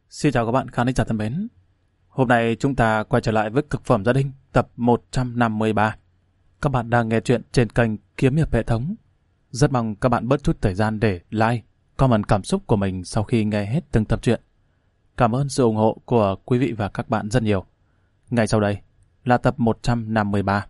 Xin chào các bạn khán giả thân mến. Hôm nay chúng ta quay trở lại với Cực phẩm gia đình tập 153. Các bạn đang nghe chuyện trên kênh Kiếm Hiệp Hệ thống. Rất mong các bạn bớt chút thời gian để like, comment cảm xúc của mình sau khi nghe hết từng tập truyện. Cảm ơn sự ủng hộ của quý vị và các bạn rất nhiều. Ngay sau đây là tập 153.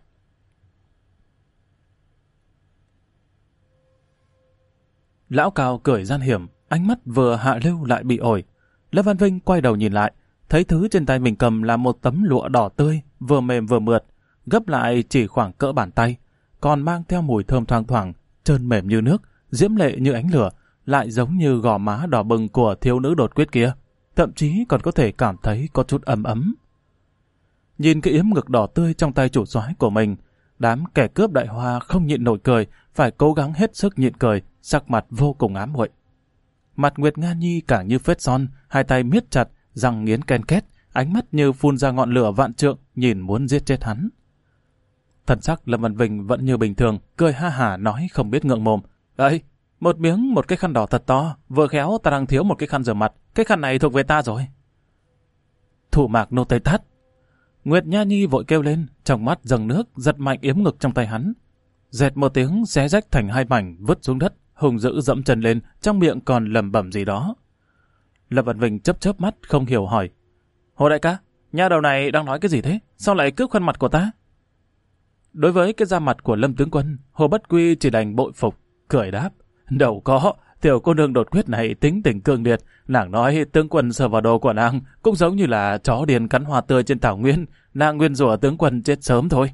Lão Cao cười gian hiểm, ánh mắt vừa hạ lưu lại bị ổi. Lâm Văn Vinh quay đầu nhìn lại, thấy thứ trên tay mình cầm là một tấm lụa đỏ tươi, vừa mềm vừa mượt, gấp lại chỉ khoảng cỡ bàn tay, còn mang theo mùi thơm thoang thoảng, trơn mềm như nước, diễm lệ như ánh lửa, lại giống như gò má đỏ bừng của thiếu nữ đột quyết kia, thậm chí còn có thể cảm thấy có chút ấm ấm. Nhìn cái yếm ngực đỏ tươi trong tay chủ soái của mình, đám kẻ cướp Đại Hoa không nhịn nổi cười, phải cố gắng hết sức nhịn cười, sắc mặt vô cùng ám muội. Mặt Nguyệt Nga Nhi càng như phết son, hai tay miết chặt, răng nghiến ken két, ánh mắt như phun ra ngọn lửa vạn trượng, nhìn muốn giết chết hắn. Thần sắc Lâm Văn Vinh vẫn như bình thường, cười ha hả nói không biết ngượng mồm. Đây, một cái khăn đỏ thật to, vừa khéo ta đang thiếu một cái khăn rửa mặt, cái khăn này thuộc về ta rồi. Thủ mạc nô tây tát. Nguyệt Nha Nhi vội kêu lên, trong mắt dâng nước, giật mạnh yếm ngực trong tay hắn. Dẹt một tiếng xé rách thành hai mảnh, vứt xuống đất, hùng dữ dẫm chân lên, trong miệng còn lẩm bẩm gì đó. Lâm Văn Vinh chớp mắt không hiểu hỏi. Hồ đại ca, nha đầu này đang nói cái gì thế? Sao lại cướp khăn mặt của ta? Đối với cái da mặt của Lâm tướng quân, Hồ Bất Quy chỉ đành bội phục, cười đáp. Đâu có, tiểu cô nương đột quyết này tính tình cương liệt, nàng nói tướng quân sờ vào đồ của nàng cũng giống như là chó điên cắn hoa tươi trên thảo nguyên, nàng nguyên rủa tướng quân chết sớm thôi.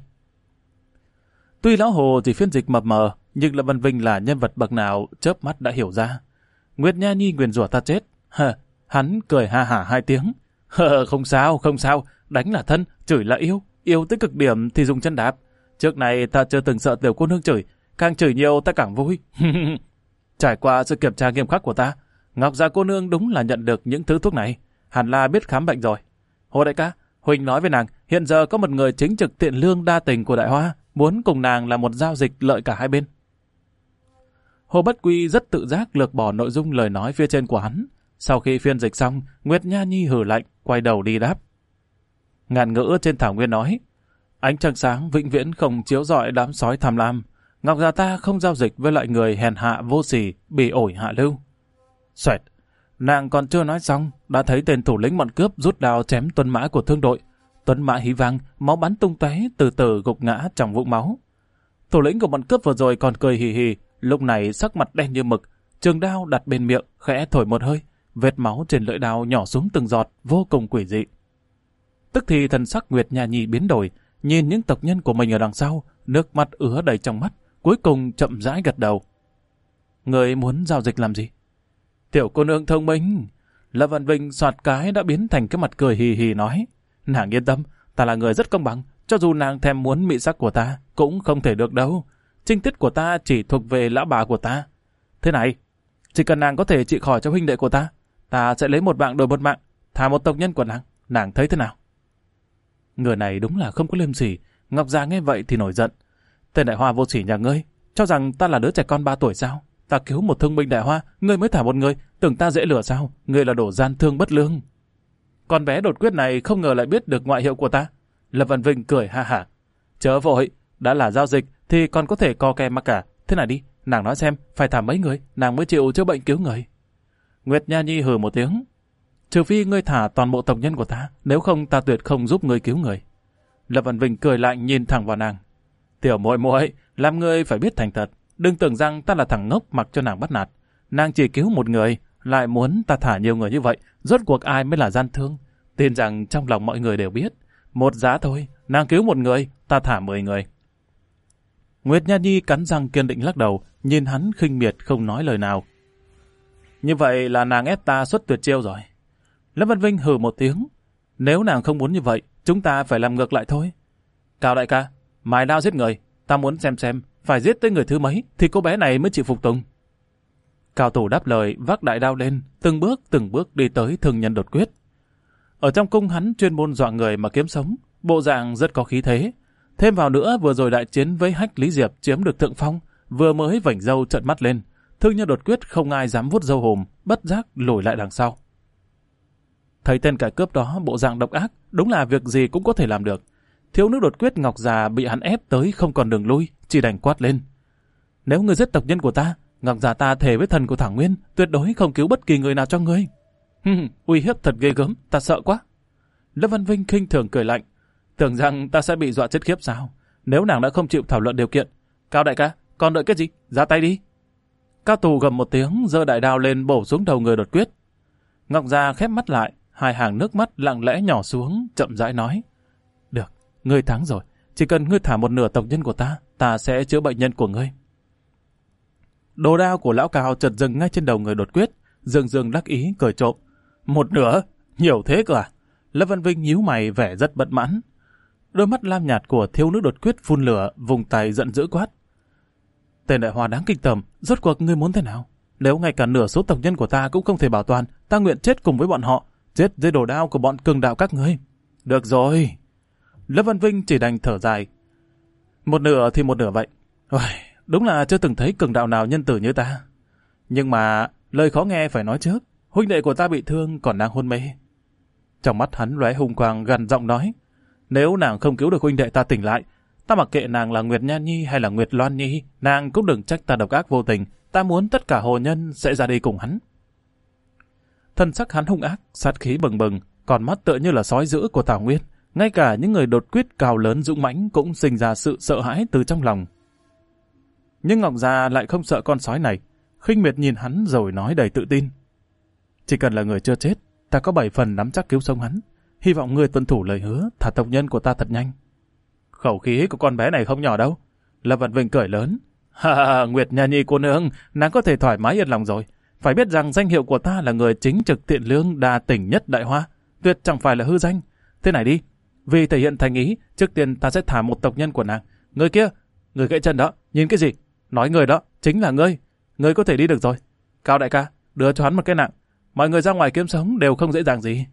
Tuy lão Hồ chỉ phiên dịch mập mờ, nhưng Lâm Văn Vinh là nhân vật bậc nào chớp mắt đã hiểu ra. Nguyệt Nha Nhi nguyền rủa ta chết. Hắn cười ha hả hai tiếng. Không sao, đánh là thân, chửi là yêu tới cực điểm thì dùng chân đạp. Trước này ta chưa từng sợ tiểu cô nương chửi, càng chửi nhiều ta càng vui. Trải qua sự kiểm tra nghiêm khắc của ta, Ngọc Gia cô nương đúng là nhận được những thứ thuốc này, hẳn là biết khám bệnh rồi. Hồ đại ca, Huỳnh nói với nàng, hiện giờ có một người chính trực tiện lương đa tình của Đại Hoa, muốn cùng nàng là một giao dịch lợi cả hai bên. Hồ Bất Quy rất tự giác lược bỏ nội dung lời nói phía trên của hắn. Sau khi phiên dịch xong, Nguyệt Nha Nhi hử lạnh, quay đầu đi đáp. Ngạn ngữ trên thảo nguyên nói, ánh trăng sáng vĩnh viễn không chiếu rọi đám sói tham lam. Ngọc Gia ta không giao dịch với loại người hèn hạ vô sỉ, bị ổi hạ lưu. Xoẹt, nàng còn chưa nói xong, đã thấy tên thủ lĩnh bọn cướp rút đao chém tuấn mã của thương đội. Tuấn mã hí vang, máu bắn tung tóe, từ từ gục ngã trong vũng máu. Thủ lĩnh của bọn cướp vừa rồi còn cười hì hì, lúc này sắc mặt đen như mực, trường đao đặt bên miệng, khẽ thổi một hơi, vết máu trên lưỡi đao nhỏ xuống từng giọt, vô cùng quỷ dị. Tức thì thần sắc Nguyệt Nha Nhi biến đổi, nhìn những tộc nhân của mình ở đằng sau, nước mắt ứa đầy trong mắt, cuối cùng chậm rãi gật đầu. Người muốn giao dịch làm gì? Tiểu cô nương thông minh. Lâm Văn Vinh soạt cái đã biến thành cái mặt cười hì hì nói. Nàng yên tâm, ta là người rất công bằng, cho dù nàng thèm muốn mỹ sắc của ta, cũng không thể được đâu. Trinh tiết của ta chỉ thuộc về lão bà của ta. Thế này, chỉ cần nàng có thể trị khỏi cho huynh đệ của ta, ta sẽ lấy một mạng đổi một mạng, thả một tộc nhân của nàng thấy thế nào? Người này đúng là không có liêm sỉ. Ngọc Gia nghe vậy thì nổi giận. Tên Đại Hoa vô sỉ nhà ngươi, cho rằng ta là đứa trẻ con 3 tuổi sao? Ta cứu một thương binh Đại Hoa, ngươi mới thả một người, tưởng ta dễ lừa sao? Ngươi là đồ gian thương bất lương. Con bé đột quyết này không ngờ lại biết được ngoại hiệu của ta. Lâm Văn Vinh cười ha hả. Chớ vội, đã là giao dịch thì còn có thể co kè mắc cả. Thế này đi, nàng nói xem, phải thả mấy người, nàng mới chịu chữa bệnh cứu người. Nguyệt Nha Nhi hừ một tiếng. Trừ phi ngươi thả toàn bộ tộc nhân của ta, nếu không ta tuyệt không giúp ngươi cứu người. Lâm Văn Vinh cười lạnh nhìn thẳng vào nàng. Tiểu muội muội, làm ngươi phải biết thành thật, đừng tưởng rằng ta là thằng ngốc mặc cho nàng bắt nạt. Nàng chỉ cứu một người, lại muốn ta thả nhiều người như vậy, rốt cuộc ai mới là gian thương? Tin rằng trong lòng mọi người đều biết, một giá thôi, nàng cứu một người, ta thả 10 người. Nguyệt Nha Nhi cắn răng kiên định lắc đầu, nhìn hắn khinh miệt không nói lời nào. Như vậy là nàng ép ta xuất tuyệt chiêu rồi. Lâm Văn Vinh hừ một tiếng. Nếu nàng không muốn như vậy, chúng ta phải làm ngược lại thôi. Cao đại ca, mài đao giết người, ta muốn xem, phải giết tới người thứ mấy thì cô bé này mới chịu phục tùng. Cao thủ đáp lời, vác đại đao lên, từng bước đi tới thương nhân đột quyết. Ở trong cung hắn chuyên môn dọa người mà kiếm sống, bộ dạng rất có khí thế. Thêm vào nữa, vừa rồi đại chiến với Hách Lý Diệp chiếm được thượng phong, vừa mới vảnh râu trợn mắt lên, thương nhân đột quyết không ai dám vuốt râu hùm, bất giác lùi lại đằng sau. Thấy tên kẻ cướp đó bộ dạng độc ác, đúng là việc gì cũng có thể làm được. Thiếu nữ đột quyết Ngọc già bị hắn ép tới không còn đường lui, chỉ đành quát lên. Nếu ngươi giết tộc nhân của ta, Ngọc già ta thề với thần của Thảo Nguyên, tuyệt đối không cứu bất kỳ người nào cho ngươi. Uy hiếp thật ghê gớm, ta sợ quá. Lâm Văn Vinh khinh thường cười lạnh. Tưởng rằng ta sẽ bị dọa chết khiếp sao? Nếu nàng đã không chịu thảo luận điều kiện. Cao đại ca, còn đợi cái gì? Ra tay đi. Cao Tù gầm một tiếng, giơ đại đao lên bổ xuống đầu người đột quyết. Ngọc già khép mắt lại, hai hàng nước mắt lặng lẽ nhỏ xuống, chậm rãi nói. Được, ngươi thắng rồi. Chỉ cần ngươi thả một nửa tộc nhân của ta, ta sẽ chữa bệnh nhân của ngươi. Đồ đao của lão Cao chợt dừng ngay trên đầu người đột quyết, dường dường đắc ý cười trộm. Một nửa? Nhiều thế cơ à? Lâm Văn Vinh nhíu mày vẻ rất bất mãn. Đôi mắt lam nhạt của thiếu nữ đột quyết phun lửa, vùng tay giận dữ quát. Tên đại hoa đáng kinh tởm, rốt cuộc ngươi muốn thế nào? Nếu ngay cả nửa số tộc nhân của ta cũng không thể bảo toàn, ta nguyện chết cùng với bọn họ, chết dưới đồ đao của bọn cường đạo các ngươi. Được rồi. Lâm Văn Vinh chỉ đành thở dài. Một nửa thì một nửa vậy. Đúng là chưa từng thấy cường đạo nào nhân tử như ta. Nhưng mà lời khó nghe phải nói trước. Huynh đệ của ta bị thương còn đang hôn mê. Trong mắt hắn lóe hung quang gằn giọng nói. Nếu nàng không cứu được huynh đệ ta tỉnh lại, ta mặc kệ nàng là Nguyệt Nha Nhi hay là Nguyệt Loan Nhi, nàng cũng đừng trách ta độc ác vô tình. Ta muốn tất cả hồ nhân sẽ ra đi cùng hắn. Thân sắc hắn hung ác, sát khí bừng bừng, còn mắt tựa như là sói dữ của Thảo Nguyên. Ngay cả những người đột quyết cao lớn dũng mãnh cũng sinh ra sự sợ hãi từ trong lòng. Nhưng Ngọc Già lại không sợ con sói này. Khinh miệt nhìn hắn rồi nói đầy tự tin. Chỉ cần là người chưa chết, ta có 7 phần nắm chắc cứu sống hắn. Hy vọng ngươi tuân thủ lời hứa, thả tộc nhân của ta thật nhanh. Khẩu khí của con bé này không nhỏ đâu. Lâm Văn Vinh cười lớn. Nguyệt Nha Nhi cô nương, nàng có thể thoải mái yên lòng rồi. Phải biết rằng danh hiệu của ta là người chính trực thiện lương đa tình nhất Đại Hoa, tuyệt chẳng phải là hư danh. Thế này đi, vì thể hiện thành ý, trước tiên ta sẽ thả một tộc nhân của nàng. Người kia, người gãy chân đó, nhìn cái gì? Nói người đó, chính là ngươi. Ngươi có thể đi được rồi. Cao đại ca, đưa cho hắn một cái nặng. Mọi người ra ngoài kiếm sống đều không dễ dàng gì.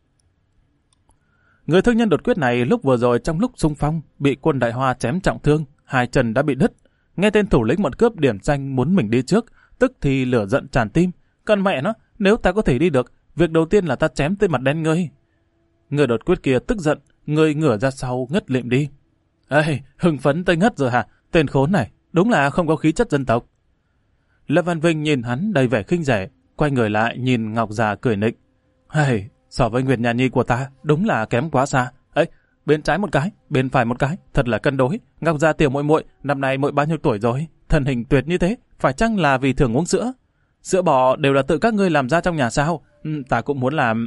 Người thương nhân đột quyết này lúc vừa rồi trong lúc xung phong bị quân Đại Hoa chém trọng thương, hai chân đã bị đứt. Nghe tên thủ lĩnh bọn cướp điểm danh muốn mình đi trước, tức thì lửa giận tràn tim. Còn mẹ nó, nếu ta có thể đi được, việc đầu tiên là ta chém tên mặt đen ngươi. Người đột quyết kia tức giận, người ngửa ra sau ngất lịm đi. Ê, hưng phấn tới ngất rồi hả? Tên khốn này, đúng là không có khí chất dân tộc. Lâm Văn Vinh nhìn hắn đầy vẻ khinh rẻ, quay người lại nhìn Ngọc già cười nịnh. Hey, so với Nguyệt Nha Nhi của ta, đúng là kém quá xa. Ấy, bên trái một cái, bên phải một cái, thật là cân đối. Ngọc già tiểu muội muội, năm nay muội bao nhiêu tuổi rồi? Thân hình tuyệt như thế, phải chăng là vì thường uống sữa? Sữa bò đều là tự các ngươi làm ra trong nhà sao? Ta cũng muốn làm.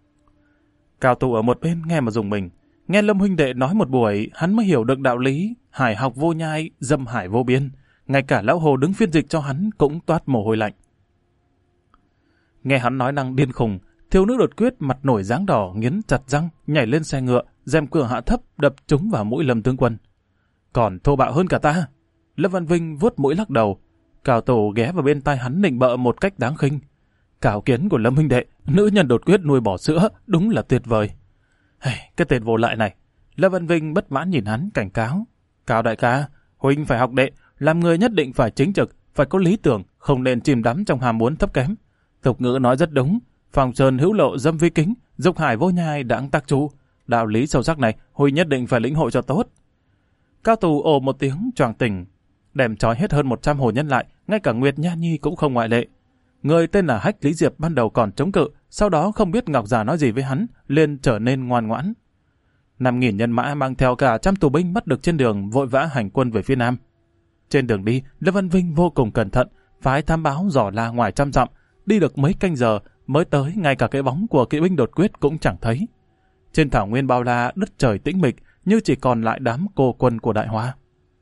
Cao Tù ở một bên nghe mà dùng mình. Nghe Lâm huynh đệ nói một buổi, hắn mới hiểu được đạo lý hải học vô nhai, dâm hải vô biên. Ngay cả lão Hồ đứng phiên dịch cho hắn cũng toát mồ hôi lạnh. Nghe hắn nói năng điên khùng, thiếu nữ đột quyết mặt nổi dáng đỏ nghiến chặt răng, nhảy lên xe ngựa, rèm cửa hạ thấp đập trúng vào mũi Lâm tướng quân. Còn thô bạo hơn cả ta. Lâm Văn Vinh vuốt mũi lắc đầu. Cao Tổ ghé vào bên tai hắn nịnh bợ một cách đáng khinh. Cảo kiến của Lâm huynh đệ, nữ nhân đột quyết nuôi bỏ sữa, đúng là tuyệt vời. Cái tên vô lại này. Lâm Văn Vinh bất mãn nhìn hắn cảnh cáo. Cao đại ca, huynh phải học đệ, làm người nhất định phải chính trực, phải có lý tưởng, không nên chìm đắm trong ham muốn thấp kém. Tục ngữ nói rất đúng, phòng sơn hữu lộ dâm vi kính, dục hải vô nhai đãng tác chu. Đạo lý sâu sắc này, huynh nhất định phải lĩnh hội cho tốt. Cao Tù ồ một tiếng choàng tỉnh, đem trói hết hơn 100 hồ nhân lại, ngay cả Nguyệt Nha Nhi cũng không ngoại lệ. Người tên là Hách Lý Diệp ban đầu còn chống cự, sau đó không biết Ngọc già nói gì với hắn, liền trở nên ngoan ngoãn. 5.000 nhân mã mang theo cả 100 tù binh bắt được trên đường vội vã hành quân về phía nam. Trên đường đi, Lâm Văn Vinh vô cùng cẩn thận, phái thám báo dò la ngoài 100 dặm, đi được mấy canh giờ mới tới ngay cả cái bóng của kỵ binh đột quyết cũng chẳng thấy. Trên thảo nguyên bao la đất trời tĩnh mịch, như chỉ còn lại đám cô quân của Đại Hoa.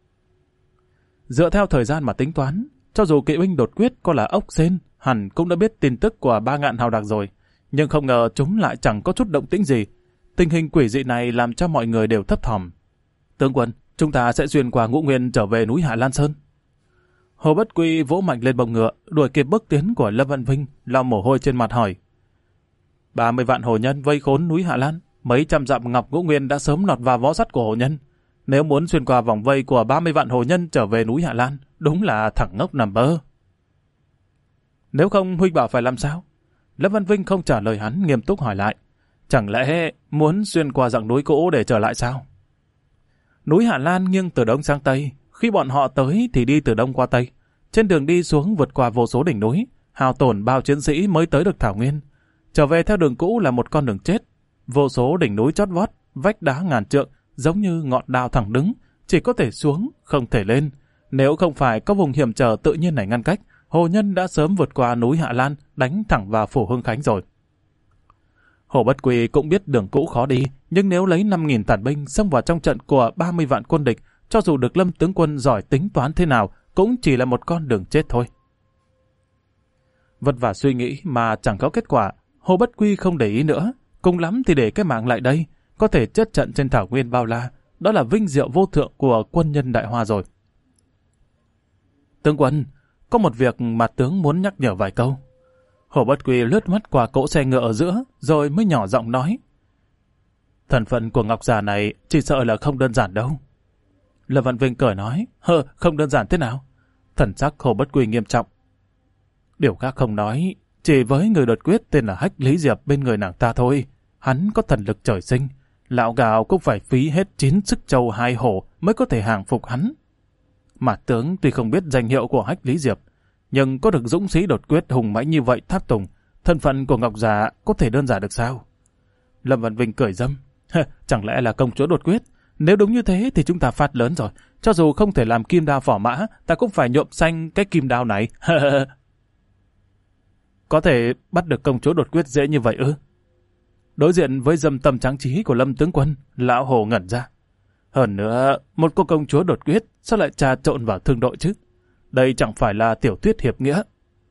Dựa theo thời gian mà tính toán, cho dù kỵ binh đột quyết có là ốc sên, hẳn cũng đã biết tin tức của 3 ngạn hào đặc rồi, nhưng không ngờ chúng lại chẳng có chút động tĩnh gì. Tình hình quỷ dị này làm cho mọi người đều thấp thỏm. Tướng quân, chúng ta sẽ xuyên qua Ngũ Nguyên trở về núi Hạ Lan Sơn. Hồ Bất Quy vỗ mạnh lên bồng ngựa, đuổi kịp bước tiến của Lâm Văn Vinh, lau mồ hôi trên mặt hỏi. 30 vạn hồ nhân vây khốn núi Hạ Lan, mấy trăm dặm ngọc Ngũ Nguyên đã sớm lọt vào võ sắt của hồ nhân. Nếu muốn xuyên qua vòng vây của 30 vạn hồ nhân trở về núi Hạ Lan, đúng là thằng ngốc nằm mơ. Nếu không huynh bảo phải làm sao? Lâm Văn Vinh không trả lời hắn, nghiêm túc hỏi lại. Chẳng lẽ muốn xuyên qua dặng núi cũ để trở lại sao? Núi Hạ Lan nghiêng từ đông sang tây. Khi bọn họ tới thì đi từ đông qua tây. Trên đường đi xuống vượt qua vô số đỉnh núi, hao tổn bao chiến sĩ mới tới được thảo nguyên. Trở về theo đường cũ là một con đường chết. Vô số đỉnh núi chót vót, vách đá ngàn trượng, giống như ngọn đao thẳng đứng, chỉ có thể xuống, không thể lên. Nếu không phải có vùng hiểm trở tự nhiên này ngăn cách, Hồ Nhân đã sớm vượt qua núi Hạ Lan, đánh thẳng vào phủ Hưng Khánh rồi. Hồ Bất Quy cũng biết đường cũ khó đi, nhưng nếu lấy 5.000 tàn binh xông vào trong trận của 30 vạn quân địch, cho dù được Lâm tướng quân giỏi tính toán thế nào, cũng chỉ là một con đường chết thôi. Vất vả suy nghĩ mà chẳng có kết quả, Hồ Bất Quy không để ý nữa, cùng lắm thì để cái mạng lại đây, có thể chết trận trên thảo nguyên bao la, đó là vinh diệu vô thượng của quân nhân Đại Hoa rồi. Tướng quân, có một việc mà tướng muốn nhắc nhở vài câu. Hồ Bất Quy lướt mắt qua cỗ xe ngựa ở giữa, rồi mới nhỏ giọng nói. Thân phận của Ngọc già này chỉ sợ là không đơn giản đâu. Lâm Văn Vinh cười nói, không đơn giản thế nào? Thần sắc Hồ Bất Quy nghiêm trọng. Điều khác không nói, chỉ với người đột quyết tên là Hách Lý Diệp bên người nàng ta thôi. Hắn có thần lực trời sinh, lão gạo cũng phải phí hết 9 sức châu 2 hổ mới có thể hàng phục hắn. Mà tướng tuy không biết danh hiệu của Hách Lý Diệp, nhưng có được dũng sĩ đột quyết hùng mãnh như vậy tháp tùng, thân phận của Ngọc già có thể đơn giản được sao? Lâm Văn Vinh cười dâm, chẳng lẽ là công chúa đột quyết? Nếu đúng như thế thì chúng ta phát lớn rồi. Cho dù không thể làm kim đao phỏ mã, ta cũng phải nhuộm xanh cái kim đao này. Có thể bắt được công chúa đột quyết dễ như vậy ư? Đối diện với dâm tâm tráng trí của Lâm tướng quân, lão Hồ ngẩn ra. Hơn nữa, một cô công chúa đột quyết sao lại trà trộn vào thương đội chứ? Đây chẳng phải là tiểu thuyết hiệp nghĩa.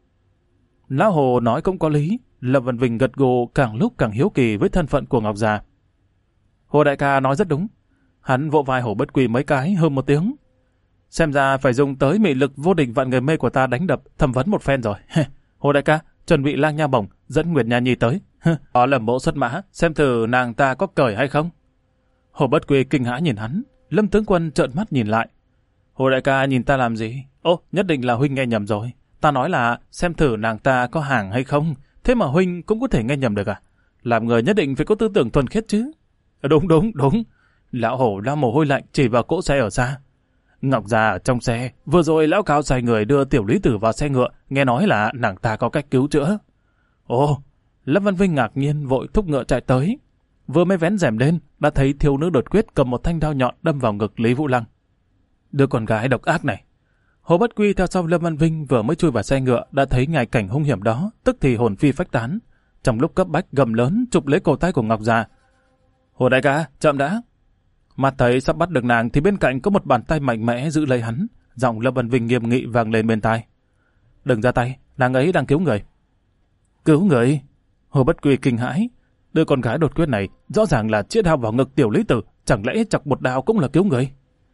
Lão Hồ nói cũng có lý. Lâm Văn Vinh gật gù, càng lúc càng hiếu kỳ với thân phận của Ngọc già. Hồ đại ca nói rất đúng. Hắn vỗ vai Hồ Bất Quy mấy cái, hừ một tiếng. Xem ra phải dùng tới mị lực vô địch vạn người mê của ta đánh đập, thẩm vấn một phen rồi. Hồ đại ca, chuẩn bị lang nha bổng, dẫn Nguyệt Nha Nhi tới. Đó là mộ xuất mã, xem thử nàng ta có cởi hay không. Hồ Bất Quy kinh hãi nhìn hắn. Lâm tướng quân trợn mắt nhìn lại. Hồ đại ca nhìn ta làm gì? Ô, nhất định là huynh nghe nhầm rồi. Ta nói là xem thử nàng ta có hàng hay không. Thế mà huynh cũng có thể nghe nhầm được à? Làm người nhất định phải có tư tưởng thuần khiết chứ. Đúng. Lão Hổ lao mồ hôi lạnh chỉ vào cỗ xe ở xa. Ngọc già ở trong xe, vừa rồi lão Cao sai người đưa tiểu lý tử vào xe ngựa, nghe nói là nàng ta có cách cứu chữa. Ồ, Lâm Văn Vinh ngạc nhiên vội thúc ngựa chạy tới. Vừa mới vén rèm lên, đã thấy thiếu nữ đột quyết cầm một thanh đao nhọn đâm vào ngực Lý Vũ Lăng. Đứa con gái độc ác này. Hồ Bất Quy theo sau Lâm Văn Vinh vừa mới chui vào xe ngựa đã thấy ngài cảnh hung hiểm đó, tức thì hồn phi phách tán. Trong lúc cấp bách gầm lớn chụp lấy cổ tay của Ngọc già. Hồ đại ca, chậm đã. Mặt thấy sắp bắt được nàng thì bên cạnh có một bàn tay mạnh mẽ giữ lấy hắn. Giọng Lâm Văn Vinh nghiêm nghị vang lên bên tai. Đừng ra tay, nàng ấy đang cứu người. Cứu người? Hồ Bất Quy kinh hãi. Đứa con gái đột quyết này rõ ràng là chĩa đao vào ngực tiểu lý tử, chẳng lẽ chọc một đao cũng là cứu người?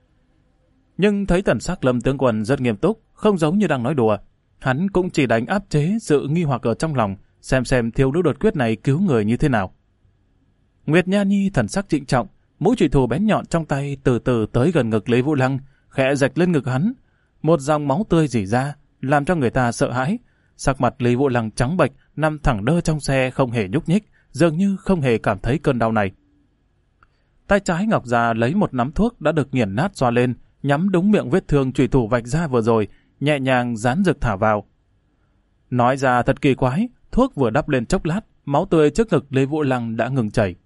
Nhưng thấy thần sắc Lâm tướng quân rất nghiêm túc, không giống như đang nói đùa. Hắn cũng chỉ đánh áp chế sự nghi hoặc ở trong lòng, xem thiếu nữ đột quyết này cứu người như thế nào. Nguyệt Nha Nhi thần sắc trịnh trọng, mũi chùy thủ bén nhọn trong tay từ từ tới gần ngực Lý Vũ Lăng, khẽ rạch lên ngực hắn. Một dòng máu tươi rỉ ra, làm cho người ta sợ hãi. Sắc mặt Lý Vũ Lăng trắng bệch, nằm thẳng đơ trong xe không hề nhúc nhích, dường như không hề cảm thấy cơn đau này. Tay trái Ngọc già lấy một nắm thuốc đã được nghiền nát xoa lên, nhắm đúng miệng vết thương chùy thủ vạch ra vừa rồi, nhẹ nhàng dán rực thả vào. Nói ra thật kỳ quái, thuốc vừa đắp lên chốc lát, máu tươi trước ngực Lý Vũ Lăng đã ngừng chảy.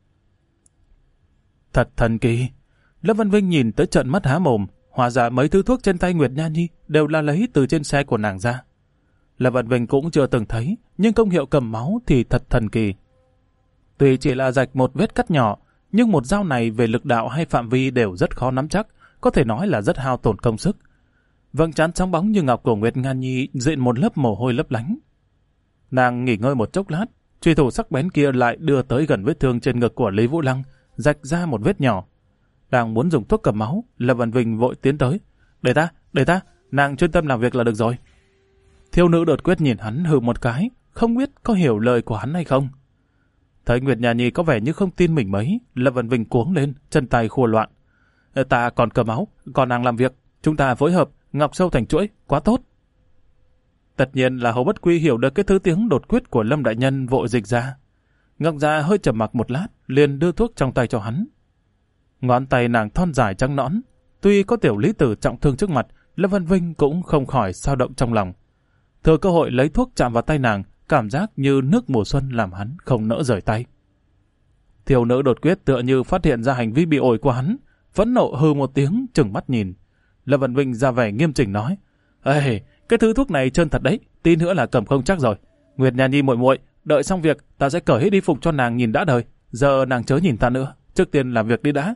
Thật thần kỳ. Lâm Văn Vinh nhìn tới trợn mắt há mồm, hóa ra mấy thứ thuốc trên tay Nguyệt Nha Nhi đều là lấy từ trên xe của nàng ra. Lâm Văn Vinh cũng chưa từng thấy, nhưng công hiệu cầm máu thì thật thần kỳ. Tuy chỉ là rạch một vết cắt nhỏ, nhưng một dao này về lực đạo hay phạm vi đều rất khó nắm chắc, có thể nói là rất hao tổn công sức. Vầng trán sáng bóng như ngọc của Nguyệt Nha Nhi diện một lớp mồ hôi lấp lánh. Nàng nghỉ ngơi một chốc lát, chùy thủ sắc bén kia lại đưa tới gần vết thương trên ngực của Lý Vũ Lăng, rạch ra một vết nhỏ. Đang muốn dùng thuốc cầm máu, Lâm Văn Vinh vội tiến tới. Để ta, nàng chuyên tâm làm việc là được rồi. Thiếu nữ đột quyết nhìn hắn hừ một cái, không biết có hiểu lời của hắn hay không. Thấy Nguyệt Nha Nhi có vẻ như không tin mình mấy, Lâm Văn Vinh cuống lên, chân tay khua loạn. Ta còn cầm máu, còn nàng làm việc, chúng ta phối hợp, ngọc sâu thành chuỗi, quá tốt. Tất nhiên là Hồ Bất Quy hiểu được cái thứ tiếng đột quyết của Lâm đại nhân vội dịch ra. Ngọc Già hơi trầm mặc một lát, liền đưa thuốc trong tay cho hắn. Ngón tay nàng thon dài trắng nõn, tuy có tiểu lý tử trọng thương trước mặt, Lâm Văn Vinh cũng không khỏi xao động trong lòng. Thừa cơ hội lấy thuốc chạm vào tay nàng, cảm giác như nước mùa xuân làm hắn không nỡ rời tay. Thiếu nữ đột quyết tựa như phát hiện ra hành vi bị ổi của hắn, phẫn nộ hừ một tiếng, trừng mắt nhìn. Lâm Văn Vinh ra vẻ nghiêm chỉnh nói: "Ê, cái thứ thuốc này trơn thật đấy, tí nữa là cầm không chắc rồi. Nguyệt Nha Nhi muội muội, đợi xong việc ta sẽ cởi hết y phục cho nàng nhìn đã đời. Giờ nàng chớ nhìn ta nữa, trước tiên làm việc đi đã."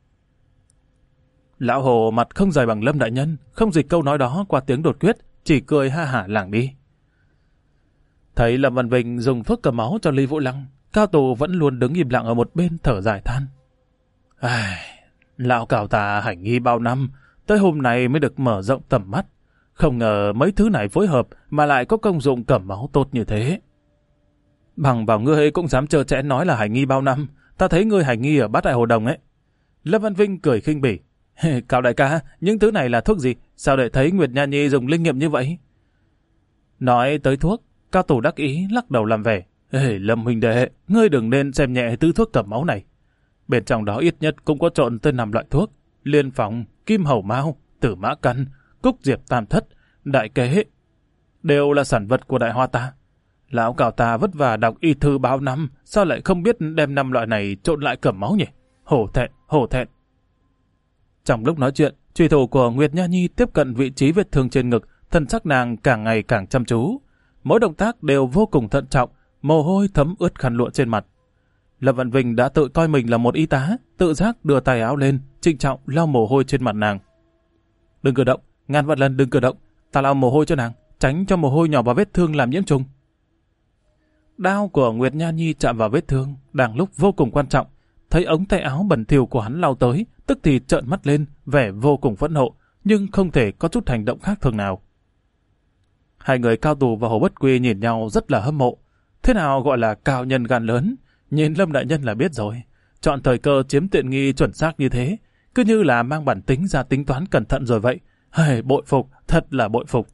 Lão Hồ mặt không dày bằng Lâm đại nhân, không dịch câu nói đó qua tiếng đột quyết, chỉ cười ha hả lảng đi. Thấy Lâm Văn Vinh dùng thuốc cầm máu cho Lý Vũ Lăng, Cao Tù vẫn luôn đứng im lặng ở một bên thở dài than: "Lão Cao ta hành nghi bao năm, tới hôm nay mới được mở rộng tầm mắt. Không ngờ mấy thứ này phối hợp mà lại có công dụng cầm máu tốt như thế. Bằng vào ngươi cũng dám trơ trẽn nói là hành nghi bao năm, ta thấy ngươi hành nghi ở Bát Đại Hồ Đồng ấy." Lâm Văn Vinh cười khinh bỉ: "Cao đại ca, những thứ này là thuốc gì? Sao để thấy Nguyệt Nha Nhi dùng linh nghiệm như vậy?" Nói tới thuốc, Cao Tù đắc ý lắc đầu làm vẻ: "Lâm huynh đệ, ngươi đừng nên xem nhẹ thứ thuốc cầm máu này. Bên trong đó ít nhất cũng có trộn tới 5 loại thuốc: liên phòng, kim hầu mao, tử mã căn, cúc diệp tam thất, đại kế, đều là sản vật của Đại Hoa ta. Lão Cao ta vất vả đọc y thư bao năm, sao lại không biết đem 5 loại này trộn lại cầm máu nhỉ? Hổ thẹn, hổ thẹn." Trong lúc nói chuyện, truy thủ của Nguyệt Nha Nhi tiếp cận vị trí vết thương trên ngực, thân sắc nàng càng ngày càng chăm chú. Mỗi động tác đều vô cùng thận trọng, mồ hôi thấm ướt khăn lụa trên mặt. Lâm Văn Vinh đã tự coi mình là một y tá, tự giác đưa tay áo lên, trịnh trọng lau mồ hôi trên mặt nàng. "Đừng cử động, ngàn vạn lần đừng cử động, ta lau mồ hôi cho nàng, tránh cho mồ hôi nhỏ vào vết thương làm nhiễm trùng." Đao của Nguyệt Nha Nhi chạm vào vết thương, đang lúc vô cùng quan trọng. Thấy ống tay áo bẩn thỉu của hắn lao tới, tức thì trợn mắt lên, vẻ vô cùng phẫn nộ, nhưng không thể có chút hành động khác thường nào. Hai người Cao Tù và Hồ Bất Quy nhìn nhau rất là hâm mộ. Thế nào gọi là cao nhân gan lớn? Nhìn Lâm đại nhân là biết rồi. Chọn thời cơ chiếm tiện nghi chuẩn xác như thế, cứ như là mang bản tính ra tính toán cẩn thận rồi vậy. Bội phục, thật là bội phục.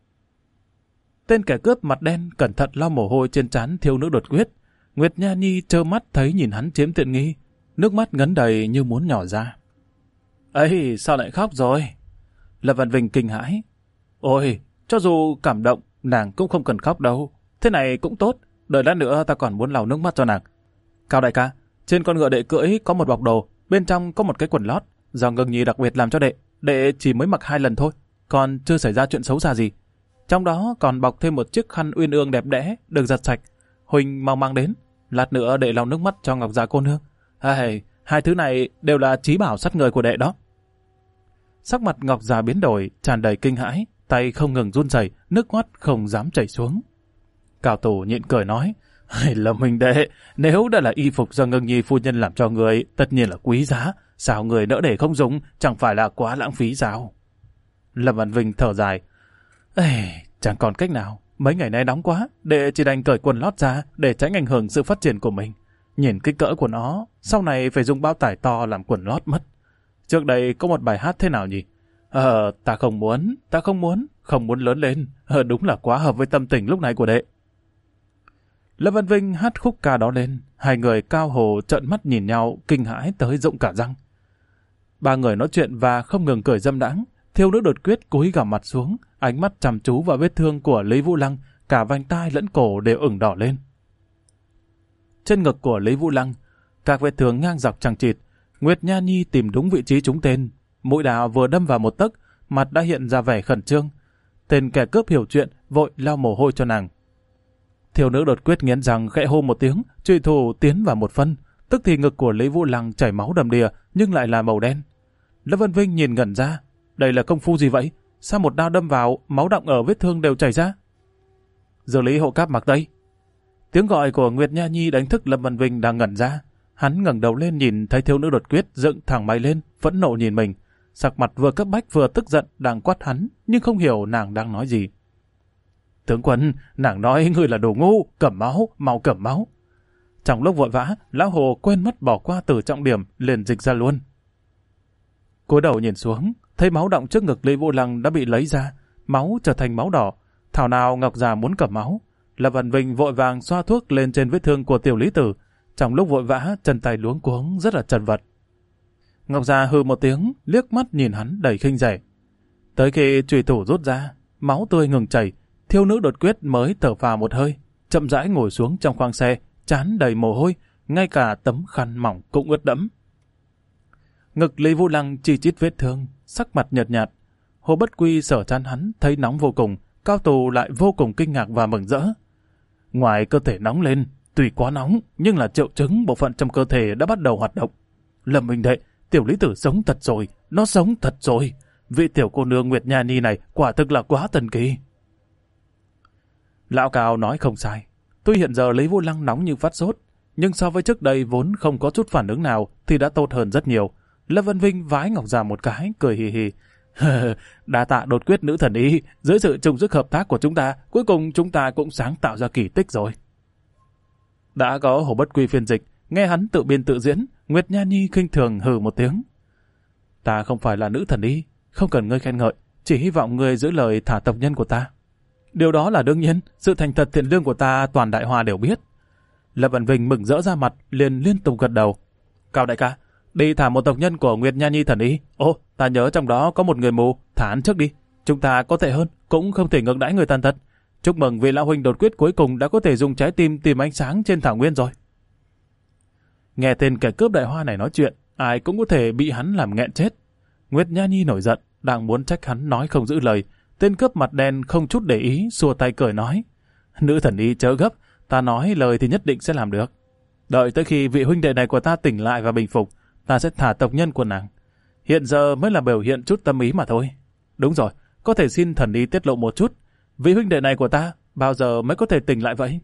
Tên kẻ cướp mặt đen cẩn thận lau mồ hôi trên trán thiếu nữ đột quyết. Nguyệt Nha Nhi trơ mắt thấy nhìn hắn chiếm tiện nghi, nước mắt ngấn đầy như muốn nhỏ ra. "Ấy, sao lại khóc rồi?" Lâm Văn Vinh kinh hãi. "Ôi, cho dù cảm động, nàng cũng không cần khóc đâu. Thế này cũng tốt, đợi lát nữa ta còn muốn lau nước mắt cho nàng. Cao đại ca, trên con ngựa đệ cưỡi có một bọc đồ, bên trong có một cái quần lót, do Ngưng Nhi đặc biệt làm cho đệ. Đệ chỉ mới mặc 2 lần thôi, còn chưa xảy ra chuyện xấu xa gì. Trong đó còn bọc thêm một chiếc khăn uyên ương đẹp đẽ, được giặt sạch. Huỳnh mau mang đến, lát nữa đệ lau nước mắt cho Ngọc Già cô nương. Hai thứ này đều là chí bảo sát người của đệ đó." Sắc mặt Ngọc Già biến đổi, tràn đầy kinh hãi, tay không ngừng run rẩy, nước mắt không dám chảy xuống. Cao Tù nhịn cười nói: "Lâm huynh đệ, nếu đã là y phục do Ngưng Nhi phu nhân làm cho người, tất nhiên là quý giá. Sao người nỡ để không dùng, chẳng phải là quá lãng phí sao?" Lâm Văn Vinh thở dài: "Chẳng còn cách nào, mấy ngày nay nóng quá, đệ chỉ đành cởi quần lót ra để tránh ảnh hưởng sự phát triển của mình. Nhìn kích cỡ của nó, sau này phải dùng bao tải to làm quần lót mất. Trước đây có một bài hát thế nào nhỉ? Ta không muốn lớn lên. Đúng là quá hợp với tâm tình lúc này của đệ." Lâm Văn Vinh hát khúc ca đó lên, hai người Cao Hồ trợn mắt nhìn nhau, kinh hãi tới rụng cả răng. Ba người nói chuyện và không ngừng cười dâm đãng. Thiếu nữ đột quyết cúi gằm mặt xuống, ánh mắt chăm chú vào vết thương của Lý Vũ Lăng, cả vành tai lẫn cổ đều ửng đỏ lên. Trên ngực của Lý Vũ Lăng, các vết thương ngang dọc chằng chịt. Nguyệt Nha Nhi tìm đúng vị trí trúng tên, mũi đào vừa đâm vào một tấc, mặt đã hiện ra vẻ khẩn trương. Tên kẻ cướp hiểu chuyện, vội lau mồ hôi cho nàng. Thiếu nữ đột quyết nghiến răng khẽ hô một tiếng, chủy thủ tiến vào một phân, tức thì ngực của Lý Vũ Lăng chảy máu đầm đìa, nhưng lại là màu đen. Lâm Văn Vinh nhìn ngẩn ra, đây là công phu gì vậy? Sao một đao đâm vào, máu đọng ở vết thương đều chảy ra? "Dược lý hộ cáp mặc đây." Tiếng gọi của Nguyệt Nha Nhi đánh thức Lâm Văn Vinh đang ngẩn ra. Hắn ngẩng đầu lên nhìn thấy thiếu nữ đột quyết dựng thẳng mày lên, phẫn nộ nhìn mình. Sắc mặt vừa cấp bách vừa tức giận đang quát hắn, nhưng không hiểu nàng đang nói gì. "Tướng quân, nàng nói ngươi là đồ ngu, cầm máu, mau cầm máu." Trong lúc vội vã, lão Hồ quên mất bỏ qua từ trọng điểm, liền dịch ra luôn. Cúi đầu nhìn xuống, thấy máu đọng trước ngực Lý Vũ Lăng đã bị lấy ra, máu trở thành máu đỏ. Thảo nào Ngọc Già muốn cầm máu. Lâm Văn Vinh vội vàng xoa thuốc lên trên vết thương của tiểu lý tử. Trong lúc vội vã, chân tay luống cuống rất là chật vật. Ngọc Già hừ một tiếng, liếc mắt nhìn hắn đầy khinh rẻ. Tới khi chùy thủ rút ra, máu tươi ngừng chảy, thiếu nữ đột quyết mới thở phào một hơi, chậm rãi ngồi xuống trong khoang xe, trán đầy mồ hôi, ngay cả tấm khăn mỏng cũng ướt đẫm. Ngực Lý Vũ Lăng chi chít vết thương, sắc mặt nhợt nhạt. Hồ Bất Quy sở trán hắn thấy nóng vô cùng, Cao Tù lại vô cùng kinh ngạc và mừng rỡ. Ngoài cơ thể nóng lên, tuy quá nóng, nhưng là triệu chứng bộ phận trong cơ thể đã bắt đầu hoạt động. Lâm huynh đệ, tiểu lý tử sống thật rồi, nó sống thật rồi. Vị tiểu cô nương Nguyệt Nha Nhi này quả thực là quá thần kỳ. Lão Cao nói không sai. Tuy hiện giờ Lý Vũ Lăng nóng như phát sốt, nhưng so với trước đây vốn không có chút phản ứng nào thì đã tốt hơn rất nhiều. Lâm Văn Vinh vái Ngọc Già một cái, cười hì hì. Đa tạ đột quyết nữ thần y, dưới sự chung sức hợp tác của chúng ta, cuối cùng chúng ta cũng sáng tạo ra kỳ tích rồi. Đã có Hồ Bất Quy phiên dịch, nghe hắn tự biên tự diễn, Nguyệt Nha Nhi khinh thường hừ một tiếng. Ta không phải là nữ thần y, không cần ngươi khen ngợi, chỉ hy vọng ngươi giữ lời thả tộc nhân của ta. Điều đó là đương nhiên, sự thành thật thiện lương của ta toàn Đại Hoa đều biết. Lâm Văn Vinh mừng rỡ ra mặt, liền liên tục gật đầu. Cao đại ca, đi thả một tộc nhân của Nguyệt Nha Nhi thần y. Ô, ta nhớ trong đó có một người mù, thả hắn trước đi. Chúng ta có thể hơn, cũng không thể ngược đãi người tàn tật. Chúc mừng vì lão huynh đột quyết cuối cùng đã có thể dùng trái tim tìm ánh sáng trên thảo nguyên rồi. Nghe tên kẻ cướp Đại Hoa này nói chuyện, ai cũng có thể bị hắn làm nghẹn chết. Nguyệt Nha Nhi nổi giận, đang muốn trách hắn nói không giữ lời. Tên cướp mặt đen không chút để ý, xua tay cười nói. Nữ thần y chớ gấp, ta nói lời thì nhất định sẽ làm được. Đợi tới khi vị huynh đệ này của ta tỉnh lại và bình phục, ta sẽ thả tộc nhân của nàng. Hiện giờ mới là biểu hiện chút tâm ý mà thôi. Đúng rồi, có thể xin thần y tiết lộ một chút. Vị huynh đệ này của ta, bao giờ mới có thể tỉnh lại vậy?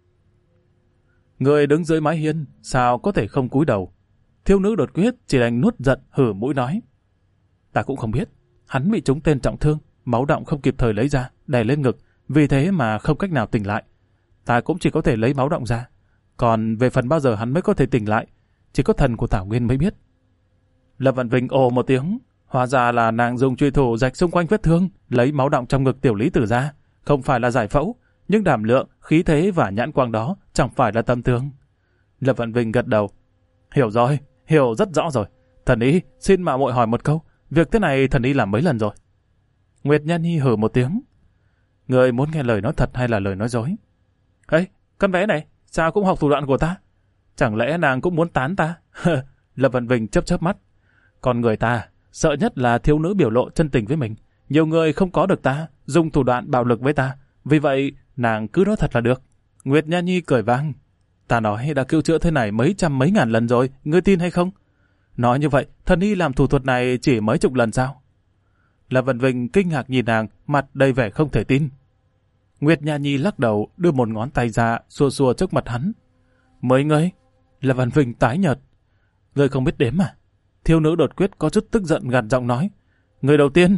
Người đứng dưới mái hiên, sao có thể không cúi đầu? Thiếu nữ đột quyết chỉ đành nuốt giận hử mũi nói. Ta cũng không biết, hắn bị trúng tên trọng thương, máu đọng không kịp thời lấy ra, đè lên ngực, vì thế mà không cách nào tỉnh lại. Ta cũng chỉ có thể lấy máu đọng ra. Còn về phần bao giờ hắn mới có thể tỉnh lại, chỉ có thần của Thảo Nguyên mới biết. Lâm Văn Vinh ồ một tiếng, hóa ra là nàng dùng chùy thủ rạch xung quanh vết thương, lấy máu đọng trong ngực tiểu lý tử ra. Không phải là giải phẫu, nhưng đảm lượng, khí thế và nhãn quang đó chẳng phải là tầm thường. Lâm Văn Vinh gật đầu. Hiểu rồi, hiểu rất rõ rồi. Thần ý, xin mạo muội hỏi một câu, việc thế này thần ý làm mấy lần rồi? Nguyệt Nha Nhi hử một tiếng. Người muốn nghe lời nói thật hay là lời nói dối? Ê, con bé này, sao cũng học thủ đoạn của ta? Chẳng lẽ nàng cũng muốn tán ta? Lâm Văn Vinh chớp chớp mắt. Còn người ta, sợ nhất là thiếu nữ biểu lộ chân tình với mình. Nhiều người không có được ta, dùng thủ đoạn bạo lực với ta. Vì vậy, nàng cứ nói thật là được. Nguyệt Nha Nhi cười vang. Ta nói đã cứu chữa thế này mấy trăm mấy ngàn lần rồi, ngươi tin hay không? Nói như vậy, thần y làm thủ thuật này chỉ mấy chục lần sao? Lâm Văn Vinh kinh ngạc nhìn nàng, mặt đầy vẻ không thể tin. Nguyệt Nha Nhi lắc đầu, đưa một ngón tay ra, xua xua trước mặt hắn. Mấy ngươi? Lâm Văn Vinh tái nhợt. Ngươi không biết đếm à? Thiếu nữ đột quyết có chút tức giận gằn giọng nói. Người đầu tiên.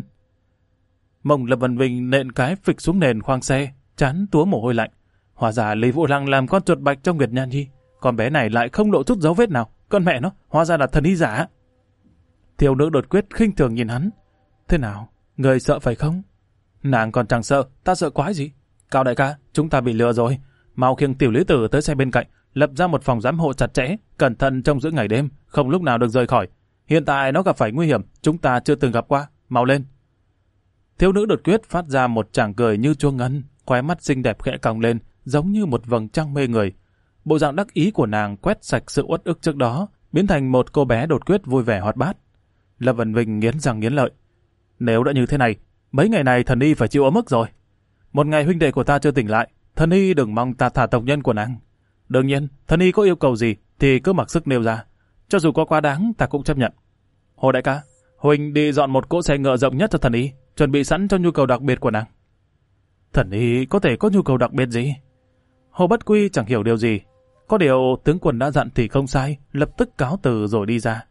Mông Lâm Văn Vinh nện cái phịch xuống nền khoang xe, chán túa mồ hôi lạnh. Hóa ra Lý Vũ Lăng làm con chuột bạch cho Nguyệt Nha Nhi. Con bé này lại không lộ chút dấu vết nào. Con mẹ nó, hóa ra là thần y giả. Thiếu nữ đột quyết khinh thường nhìn hắn. Thế nào? Người sợ phải không? Nàng còn chẳng sợ, ta sợ quái gì? Cao đại ca, chúng ta bị lừa rồi. Mau khiêng tiểu lý tử tới xe bên cạnh, lập ra một phòng giám hộ chặt chẽ, cẩn thận trong giữa ngày đêm, không lúc nào được rời khỏi. Hiện tại nó gặp phải nguy hiểm, chúng ta chưa từng gặp qua. Mau lên. Thiếu nữ đột quyết phát ra một tràng cười như chuông ngân, khóe mắt xinh đẹp khẽ cong lên, giống như một vầng trăng mê người. Bộ dạng đắc ý của nàng quét sạch sự uất ức trước đó, biến thành một cô bé đột quyết vui vẻ hoạt bát. Lâm Văn Vinh nghiến răng nghiến lợi. Nếu đã như thế này, mấy ngày này thần y phải chịu ấm ức rồi. Một ngày huynh đệ của ta chưa tỉnh lại, thần y đừng mong ta thả tộc nhân của nàng. Đương nhiên, thần y có yêu cầu gì thì cứ mặc sức nêu ra. Cho dù có quá đáng, ta cũng chấp nhận. Hồ đại ca, huynh đi dọn một cỗ xe ngựa rộng nhất cho thần y, chuẩn bị sẵn cho nhu cầu đặc biệt của nàng. Thần y có thể có nhu cầu đặc biệt gì? Hồ Bất Quy chẳng hiểu điều gì. Có điều tướng quân đã dặn thì không sai, lập tức cáo từ rồi đi ra.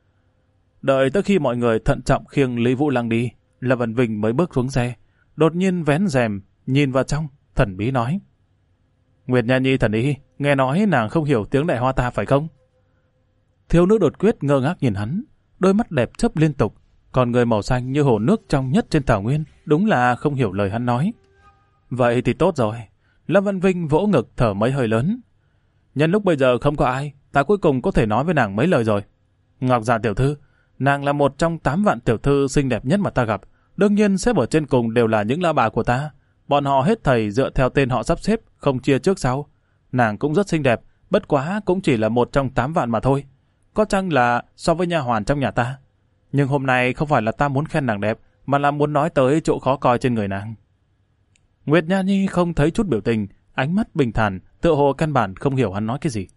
Đợi tới khi mọi người thận trọng khiêng Lý Vũ Lăng đi, Lâm Văn Vinh mới bước xuống xe. Đột nhiên vén rèm, nhìn vào trong, thần bí nói. Nguyệt Nha Nhi thần y, nghe nói nàng không hiểu tiếng Đại Hoa ta phải không? Thiếu nữ đột quyết ngơ ngác nhìn hắn, đôi mắt đẹp chớp liên tục, còn người màu xanh như hồ nước trong nhất trên thảo nguyên, đúng là không hiểu lời hắn nói. Vậy thì tốt rồi. Lâm Văn Vinh vỗ ngực thở mấy hơi lớn. Nhân lúc bây giờ không có ai, ta cuối cùng có thể nói với nàng mấy lời rồi. Ngọc Già tiểu thư, nàng là một trong 8 vạn tiểu thư xinh đẹp nhất mà ta gặp. Đương nhiên xếp ở trên cùng đều là những lão bà của ta. Bọn họ hết thầy dựa theo tên họ sắp xếp, không chia trước sau. Nàng cũng rất xinh đẹp, bất quá cũng chỉ là một trong 8 vạn mà thôi. Có chăng là so với nha hoàn trong nhà ta. Nhưng hôm nay không phải là ta muốn khen nàng đẹp, mà là muốn nói tới chỗ khó coi trên người nàng. Nguyệt Nha Nhi không thấy chút biểu tình, ánh mắt bình thản, tựa hồ căn bản không hiểu hắn nói cái gì.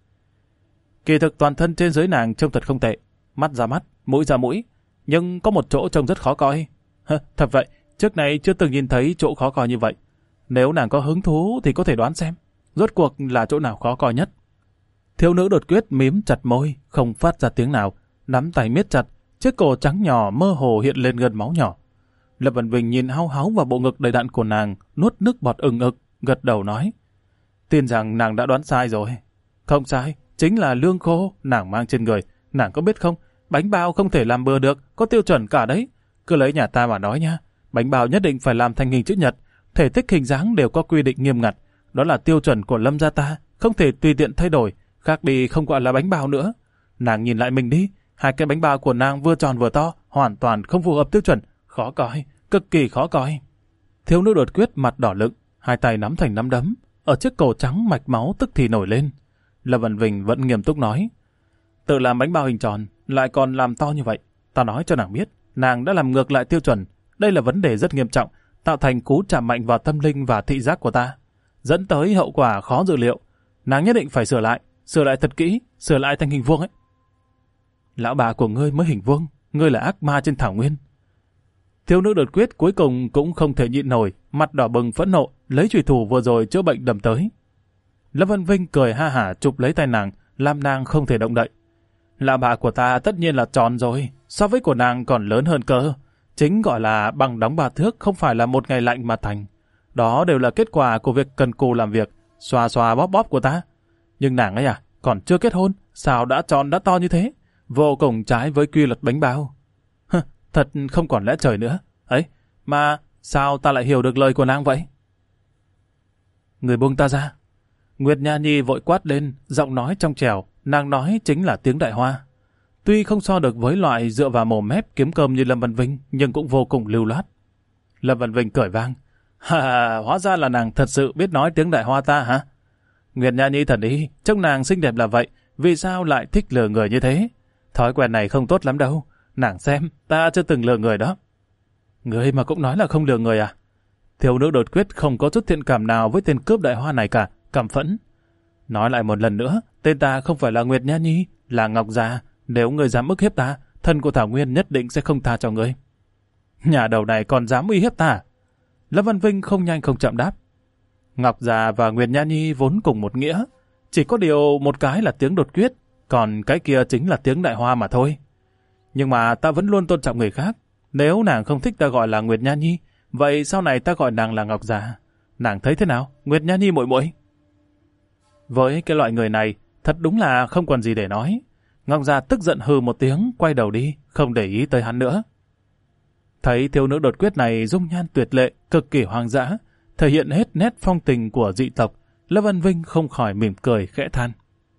Kỳ thực toàn thân trên dưới nàng trông thật không tệ, mắt ra mắt, mũi ra mũi, nhưng có một chỗ trông rất khó coi. Thật vậy, trước này chưa từng nhìn thấy chỗ khó coi như vậy. Nếu nàng có hứng thú thì có thể đoán xem, rốt cuộc là chỗ nào khó coi nhất. Thiếu nữ đột quyết mím chặt môi, không phát ra tiếng nào, nắm tay miết chặt, chiếc cổ trắng nhỏ mơ hồ hiện lên gân máu nhỏ. Lâm Văn Vinh nhìn háo háo vào bộ ngực đầy đặn của nàng, nuốt nước bọt ừng ực, gật đầu nói: tin rằng nàng đã đoán sai rồi. Không sai, chính là lương khô nàng mang trên người. Nàng có biết không, bánh bao không thể làm bừa được, có tiêu chuẩn cả đấy. Cứ lấy nhà ta mà nói nha, bánh bao nhất định phải làm thành hình chữ nhật, thể tích hình dáng đều có quy định nghiêm ngặt. Đó là tiêu chuẩn của Lâm gia ta, không thể tùy tiện thay đổi, khác đi không gọi là bánh bao nữa. Nàng nhìn lại mình đi, 2 cái bánh bao của nàng vừa tròn vừa to, hoàn toàn không phù hợp tiêu chuẩn, khó coi, cực kỳ khó coi. Thiếu nữ đột quyết mặt đỏ lựng, 2 tay nắm thành nắm đấm, ở chiếc cổ trắng mạch máu tức thì nổi lên. Lâm Văn Vinh vẫn nghiêm túc nói: tự làm bánh bao hình tròn, lại còn làm to như vậy. Ta nói cho nàng biết, nàng đã làm ngược lại tiêu chuẩn. Đây là vấn đề rất nghiêm trọng, tạo thành cú chạm mạnh vào tâm linh và thị giác của ta, dẫn tới hậu quả khó dự liệu. Nàng nhất định phải sửa lại thật kỹ, sửa lại thành hình vuông ấy. Lão bà của ngươi mới hình vuông, ngươi là ác ma trên thảo nguyên. Thiếu nữ đột quyết cuối cùng cũng không thể nhịn nổi, mặt đỏ bừng phẫn nộ, lấy chùy thủ vừa rồi chữa bệnh đâm tới. Lâm Văn Vinh cười ha hả chụp lấy tay nàng, làm nàng không thể động đậy. Lão bà của ta tất nhiên là tròn rồi, so với của nàng còn lớn hơn cơ. Chính gọi là bằng đóng 3 thước, không phải là một ngày lạnh mà thành. Đó đều là kết quả của việc cần cù làm việc, xoa xoa bóp bóp của ta. Nhưng nàng ấy còn chưa kết hôn, sao đã tròn đã to như thế? Vô cùng trái với quy luật bánh bao. Thật không còn lẽ trời nữa. Ấy, mà sao ta lại hiểu được lời của nàng vậy? Người buông ta ra. Nguyệt Nha Nhi vội quát lên, giọng nói trong trẻo, nàng nói chính là tiếng Đại Hoa. Tuy không so được với loại dựa vào mồm mép kiếm cơm như Lâm Văn Vinh, nhưng cũng vô cùng lưu loát. Lâm Văn Vinh cười vang: hóa ra là nàng thật sự biết nói tiếng Đại Hoa ta hả? Nguyệt Nha Nhi thần ý, trông nàng xinh đẹp là vậy, vì sao lại thích lừa người như thế? Thói quen này không tốt lắm đâu. Nàng xem, ta chưa từng lừa người đó. Người mà cũng nói là không lừa người à? Thiếu nữ đột quyết không có chút thiện cảm nào với tên cướp Đại Hoa này cả, cảm phẫn. Nói lại một lần nữa, tên ta không phải là Nguyệt Nha Nhi, là Ngọc Già. Nếu người dám ức hiếp ta, thân của Thảo Nguyên nhất định sẽ không tha cho người. Nhà đầu này còn dám uy hiếp ta? Lâm Văn Vinh không nhanh không chậm đáp. Ngọc Già và Nguyệt Nha Nhi vốn cùng một nghĩa, chỉ có điều một cái là tiếng đột quyết, còn cái kia chính là tiếng Đại Hoa mà thôi. Nhưng mà ta vẫn luôn tôn trọng người khác. Nếu nàng không thích ta gọi là Nguyệt Nha Nhi, vậy sau này ta gọi nàng là Ngọc Già. Nàng thấy thế nào, Nguyệt Nha Nhi muội muội? Với cái loại người này, thật đúng là không còn gì để nói. Ngọc Già tức giận hừ một tiếng, quay đầu đi, không để ý tới hắn nữa. Thấy thiếu nữ đột quyết này dung nhan tuyệt lệ, cực kỳ hoang dã, thể hiện hết nét phong tình của dị tộc, Lâm Văn Vinh không khỏi mỉm cười khẽ than.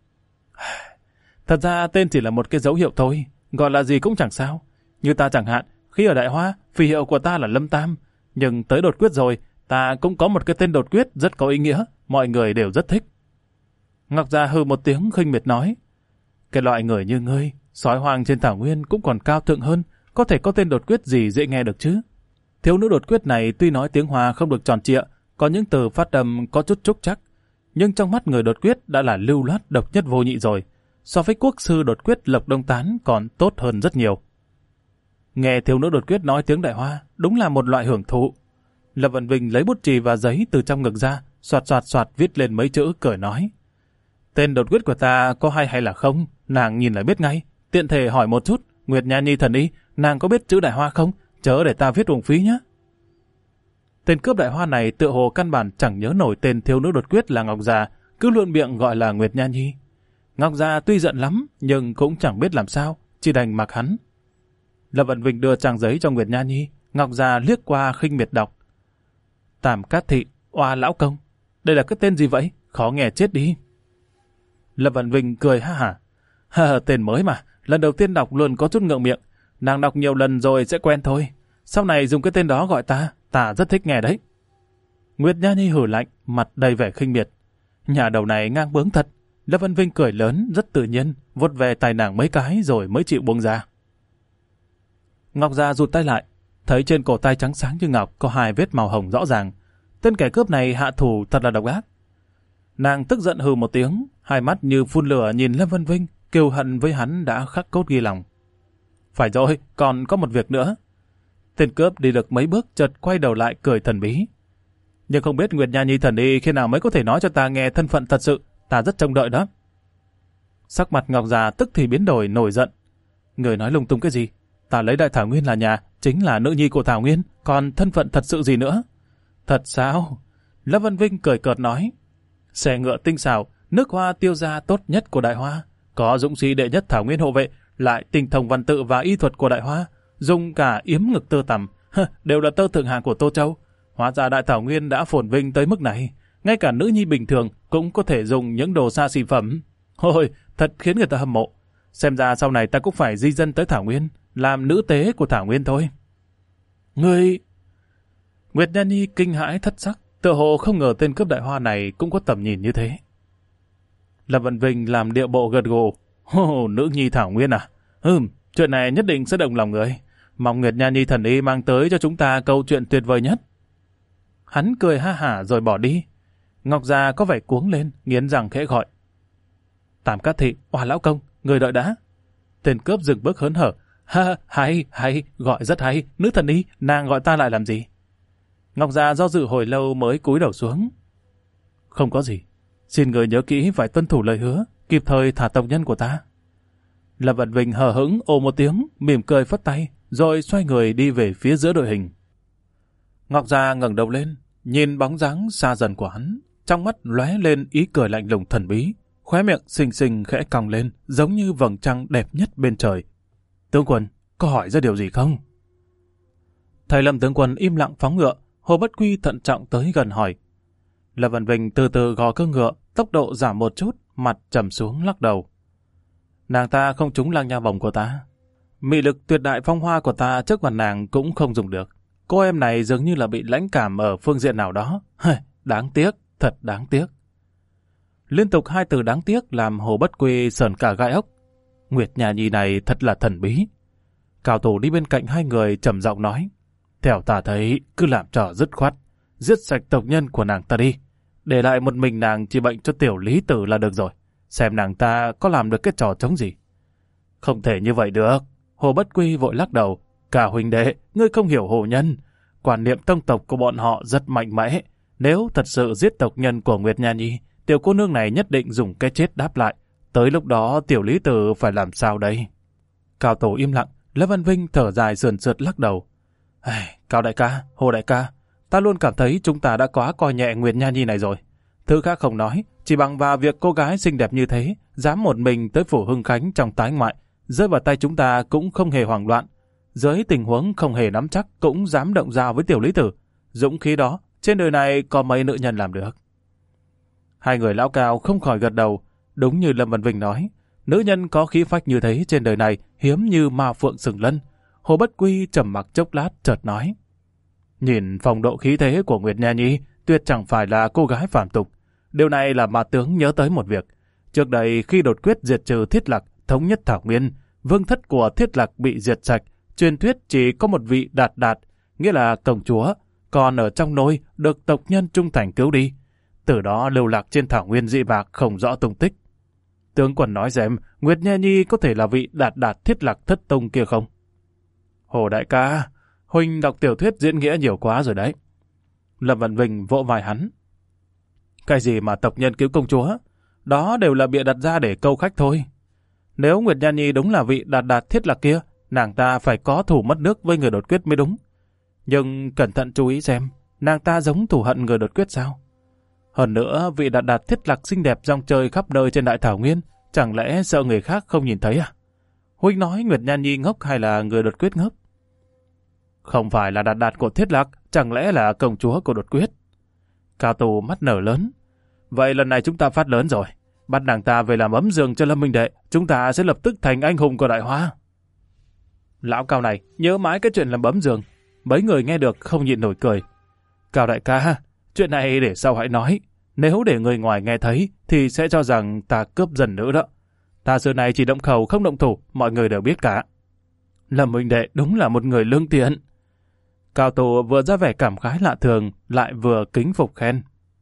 Thật ra tên chỉ là một cái dấu hiệu thôi, gọi là gì cũng chẳng sao. Như ta chẳng hạn, khi ở Đại Hoa, phi hiệu của ta là Lâm Tam, nhưng tới đột quyết rồi, ta cũng có một cái tên đột quyết rất có ý nghĩa, mọi người đều rất thích. Ngọc Già hừ một tiếng khinh miệt nói: cái loại người như ngươi, sói hoang trên thảo nguyên cũng còn cao thượng hơn, có thể có tên đột quyết gì dễ nghe được chứ? Thiếu nữ đột quyết này tuy nói tiếng Hoa không được tròn trịa, có những từ phát âm có chút trúc chắc, nhưng trong mắt người đột quyết đã là lưu loát độc nhất vô nhị rồi, so với quốc sư đột quyết Lộc Đông Tán còn tốt hơn rất nhiều. Nghe thiếu nữ đột quyết nói tiếng Đại Hoa, đúng là một loại hưởng thụ. Lâm Văn Vinh lấy bút chì và giấy từ trong ngực ra, soạt soạt soạt viết lên mấy chữ, cười nói: tên đột quyết của ta có hay là không, nàng nhìn là biết ngay. Tiện thể hỏi một chút, Nguyệt Nha Nhi thần ý, nàng có biết chữ Đại Hoa không? Chớ để ta viết uổng phí nhé. Tên cướp Đại Hoa này tựa hồ căn bản chẳng nhớ nổi tên thiếu nữ đột quyết là Ngọc Già, cứ luôn miệng gọi là Nguyệt Nha Nhi. Ngọc Già tuy giận lắm, nhưng cũng chẳng biết làm sao, chỉ đành mặc hắn. Lâm Văn Vinh đưa trang giấy cho Nguyệt Nha Nhi, Ngọc Già liếc qua khinh miệt đọc: Tam Cát Thị, oa lão công. Đây là cái tên gì vậy? Khó nghe chết đi. Lâm Văn Vinh cười ha hả. Tên mới mà, lần đầu tiên đọc luôn có chút ngượng miệng. Nàng đọc nhiều lần rồi sẽ quen thôi. Sau này dùng cái tên đó gọi ta rất thích nghe đấy. Nguyệt Nha Nhi hử lạnh, mặt đầy vẻ khinh miệt. Nhà đầu này ngang bướng thật. Lâm Văn Vinh cười lớn, rất tự nhiên, vuốt về tay nàng mấy cái rồi mới chịu buông ra. Ngọc Gia rụt tay lại, thấy trên cổ tay trắng sáng như ngọc có 2 vết màu hồng rõ ràng. Tên kẻ cướp này hạ thủ thật là độc ác. Nàng tức giận hừ một tiếng, hai mắt như phun lửa nhìn Lâm Văn Vinh, kiêu hận với hắn đã khắc cốt ghi lòng. Phải rồi, còn có một việc nữa. Tên cướp đi được mấy bước chợt quay đầu lại cười thần bí. Nhưng không biết Nguyệt Nha Nhi thần y khi nào mới có thể nói cho ta nghe thân phận thật sự, ta rất trông đợi đó. Sắc mặt Ngọc Già tức thì biến đổi nổi giận. Người nói lung tung cái gì? Ta lấy Đại Thảo Nguyên là nhà, chính là nữ nhi của Thảo Nguyên, còn thân phận thật sự gì nữa? Thật sao? Lâm Văn Vinh cười cợt nói. Xe ngựa tinh xảo, nước hoa tiêu gia tốt nhất của Đại Hoa, có dũng sĩ đệ nhất Thảo Nguyên hộ vệ, lại tinh thông văn tự và y thuật của Đại Hoa, dùng cả yếm ngực tơ tằm, đều là tơ thượng hạng của Tô Châu. Hóa ra Đại Thảo Nguyên đã phồn vinh tới mức này, ngay cả nữ nhi bình thường cũng có thể dùng những đồ xa xỉ phẩm. Ôi, thật khiến người ta hâm mộ. Xem ra sau này ta cũng phải di dân tới Thảo Nguyên, làm nữ tế của Thảo Nguyên thôi. Ngươi... Nguyệt Nha Nhi kinh hãi thất sắc, tựa hồ không ngờ tên cướp Đại Hoa này cũng có tầm nhìn như thế. Lâm Văn Vinh làm điệu bộ gật gù. Nữ nhi Thảo Nguyên à? Chuyện này nhất định sẽ động lòng người. Mong Nguyệt Nha Nhi thần y mang tới cho chúng ta câu chuyện tuyệt vời nhất. Hắn cười ha hả rồi bỏ đi. Ngọc Gia có vẻ cuống lên, nghiến răng khẽ gọi. Tam Cát Thị, Oà lão công, người đợi đã. Tên cướp dừng bước hớn hở. Hay, gọi rất hay. Nữ thần y, nàng gọi ta lại làm gì? Ngọc Gia do dự hồi lâu mới cúi đầu xuống. Không có gì. Xin người nhớ kỹ phải tuân thủ lời hứa, kịp thời thả tộc nhân của ta. Lâm Văn Vinh hờ hững ồ một tiếng, mỉm cười phất tay, rồi xoay người đi về phía giữa đội hình. Ngọc Gia ngẩng đầu lên, nhìn bóng dáng xa dần của hắn, trong mắt lóe lên ý cười lạnh lùng thần bí, khóe miệng xinh xinh khẽ cong lên, giống như vầng trăng đẹp nhất bên trời. Tướng quân, có hỏi ra điều gì không? Thầy Lâm tướng quân im lặng phóng ngựa, Hồ Bất Quy thận trọng tới gần hỏi. Lâm Văn Vinh từ từ gò cương ngựa, tốc độ giảm một chút, mặt trầm xuống lắc đầu. Nàng ta không trúng Lang Nha Bổng của ta. Mị lực tuyệt đại phong hoa của ta trước mặt nàng cũng không dùng được. Cô em này dường như là bị lãnh cảm ở phương diện nào đó. Đáng tiếc, thật đáng tiếc. Liên tục 2 từ đáng tiếc làm Hồ Bất Quy sờn cả gai ốc. Nguyệt Nha Nhi này thật là thần bí. Cao thủ đi bên cạnh 2 người trầm giọng nói. Theo ta thấy, cứ làm trò dứt khoát, giết sạch tộc nhân của nàng ta đi. Để lại một mình nàng trị bệnh cho tiểu lý tử là được rồi. Xem nàng ta có làm được cái trò chống gì. Không thể như vậy được. Hồ Bất Quy vội lắc đầu. Cả huynh đệ, ngươi không hiểu hồ nhân. Quan niệm tông tộc của bọn họ rất mạnh mẽ. Nếu thật sự giết tộc nhân của Nguyệt Nha Nhi, tiểu cô nương này nhất định dùng cái chết đáp lại. Tới lúc đó tiểu lý tử phải làm sao đây? Cao tổ im lặng, Lâm Văn Vinh thở dài sườn sượt lắc đầu. Cao đại ca, Hồ đại ca, ta luôn cảm thấy chúng ta đã quá coi nhẹ Nguyệt Nha Nhi này rồi. Thứ khác không nói, chỉ bằng vào việc cô gái xinh đẹp như thế, dám một mình tới phủ Hưng Khánh trong tái ngoại, rơi vào tay chúng ta cũng không hề hoảng loạn. Dưới tình huống không hề nắm chắc cũng dám động dao với tiểu lý tử. Dũng khí đó, trên đời này có mấy nữ nhân làm được. 2 người lão cao không khỏi gật đầu. Đúng như Lâm Văn Vinh nói, nữ nhân có khí phách như thế trên đời này hiếm như ma phượng sừng lân. Hồ Bất Quy trầm mặc chốc lát chợt nói. Nhìn phong độ khí thế của Nguyệt Nha Nhi, tuyệt chẳng phải là cô gái phàm tục. Điều này là mà tướng nhớ tới một việc. Trước đây khi đột quyết diệt trừ Thiết Lạc, thống nhất Thảo Nguyên, vương thất của Thiết Lạc bị diệt sạch, truyền thuyết chỉ có một vị Đạt Đạt, nghĩa là công chúa, còn ở trong nôi được tộc nhân trung thành cứu đi. Từ đó lưu lạc trên Thảo Nguyên dị bạc không rõ tung tích. Tướng quân nói xem, Nguyệt Nha Nhi có thể là vị Đạt Đạt Thiết Lạc thất tông kia không? Hồ đại ca, huynh đọc tiểu thuyết diễn nghĩa nhiều quá rồi đấy. Lâm Văn Vinh vỗ vai hắn. Cái gì mà tộc nhân cứu công chúa? Đó đều là bịa đặt ra để câu khách thôi. Nếu Nguyệt Nha Nhi đúng là vị Đạt Đạt Thiết Lạc kia, nàng ta phải có thù mất nước với người đột quyết mới đúng. Nhưng cẩn thận chú ý xem, nàng ta giống thù hận người đột quyết sao? Hơn nữa, vị Đạt Đạt Thiết Lạc xinh đẹp rong chơi khắp nơi trên Đại Thảo Nguyên, chẳng lẽ sợ người khác không nhìn thấy à? Huynh nói Nguyệt Nha Nhi ngốc hay là người đột quyết ngốc? Không phải là Đạt Đạt của Thiết Lạc, chẳng lẽ là công chúa của đột quyết? Cao tù mắt nở lớn, Vậy lần này chúng ta phát lớn rồi. Bắt nàng ta về làm ấm giường cho Lâm huynh đệ, chúng ta sẽ lập tức thành anh hùng của Đại Hoa. Lão Cao này nhớ mãi cái chuyện làm ấm giường. Mấy người nghe được không nhịn nổi cười. Cao đại ca, chuyện này để sau hãy nói. Nếu để người ngoài nghe thấy thì sẽ cho rằng ta cướp dần nữ đó. Ta xưa này chỉ động khẩu không động thủ, mọi người đều biết cả. Lâm huynh đệ đúng là một người lương thiện. Cao Tổ vừa ra vẻ cảm khái lạ thường, lại vừa kính phục khen.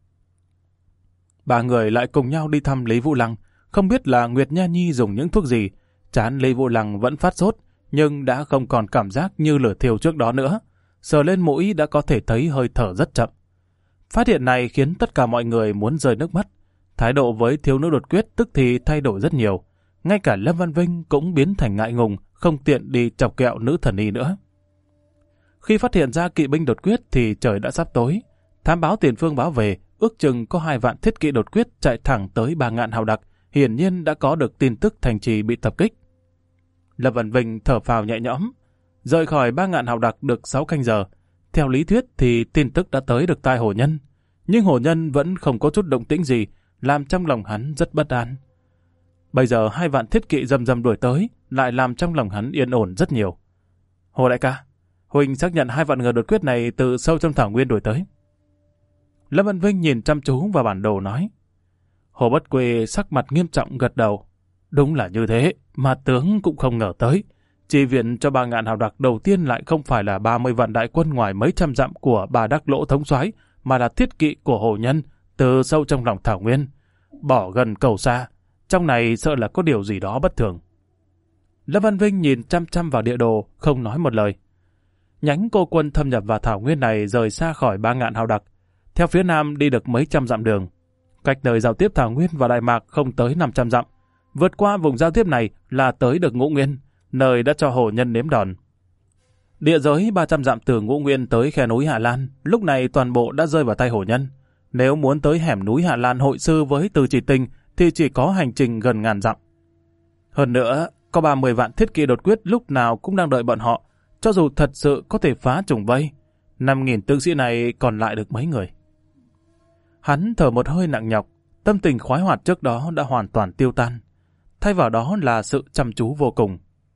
Ba người lại cùng nhau đi thăm Lý Vũ Lăng, không biết là Nguyệt Nha Nhi dùng những thuốc gì. Trán Lý Vũ Lăng vẫn phát sốt, nhưng đã không còn cảm giác như lửa thiêu trước đó nữa. Sờ lên mũi đã có thể thấy hơi thở rất chậm. Phát hiện này khiến tất cả mọi người muốn rơi nước mắt. Thái độ với thiếu nữ đột quyết tức thì thay đổi rất nhiều. Ngay cả Lâm Văn Vinh cũng biến thành ngại ngùng, không tiện đi chọc kẹo nữ thần y nữa. Khi phát hiện ra kỵ binh đột quyết thì trời đã sắp tối. Thám báo tiền phương báo về, ước chừng có 2 vạn thiết kỵ đột quyết chạy thẳng tới 3 ngạn hào đặc, hiển nhiên đã có được tin tức thành trì bị tập kích. Lâm Văn Vinh thở phào nhẹ nhõm, rời khỏi 3 ngạn hào đặc được 6 canh giờ. Theo lý thuyết thì tin tức đã tới được tai Hổ Nhân, nhưng Hổ Nhân vẫn không có chút động tĩnh gì, làm trong lòng hắn rất bất an. Bây giờ 2 vạn thiết kỵ rầm rầm đuổi tới, lại làm trong lòng hắn yên ổn rất nhiều. Hồ đại ca, Huỳnh xác nhận 2 vạn người đột quyết này từ sâu trong thảo nguyên đuổi tới. Lâm Văn Vinh nhìn chăm chú vào bản đồ nói. Hồ Bất Quỳ sắc mặt nghiêm trọng gật đầu. Đúng là như thế, mà tướng cũng không ngờ tới. Chi viện cho 3 ngạn hào đặc đầu tiên lại không phải là 30 vạn đại quân ngoài mấy trăm dặm của Bà Đắc Lỗ thống soái, mà là thiết kỵ của Hồ Nhân từ sâu trong lòng thảo nguyên, bỏ gần cầu xa. Trong này sợ là có điều gì đó bất thường. Lâm Văn Vinh nhìn chăm chăm vào địa đồ, không nói một lời. Nhánh cô quân thâm nhập vào thảo nguyên này rời xa khỏi 3 ngạn hào đặc, theo phía nam đi được mấy trăm dặm đường. Cách nơi giao tiếp thảo nguyên và Đại Mạc không tới 500 dặm. Vượt qua vùng giao tiếp này là tới được Ngũ Nguyên, nơi đã cho Hồ Nhân nếm đòn. Địa giới 300 dặm từ Ngũ Nguyên tới khe núi Hạ Lan, lúc này toàn bộ đã rơi vào tay Hồ Nhân. Nếu muốn tới hẻm núi Hạ Lan hội sư với Từ Chỉ Tinh thì chỉ có hành trình gần ngàn dặm. Hơn nữa, có 30 vạn thiết kỵ đột quyết lúc nào cũng đang đợi bọn họ, cho dù thật sự có thể phá trùng vây. 5.000 tướng sĩ này còn lại được mấy người. Hắn thở một hơi nặng nhọc, tâm tình khoái hoạt trước đó đã hoàn toàn tiêu tan. Thay vào đó là sự chăm chú vô cùng.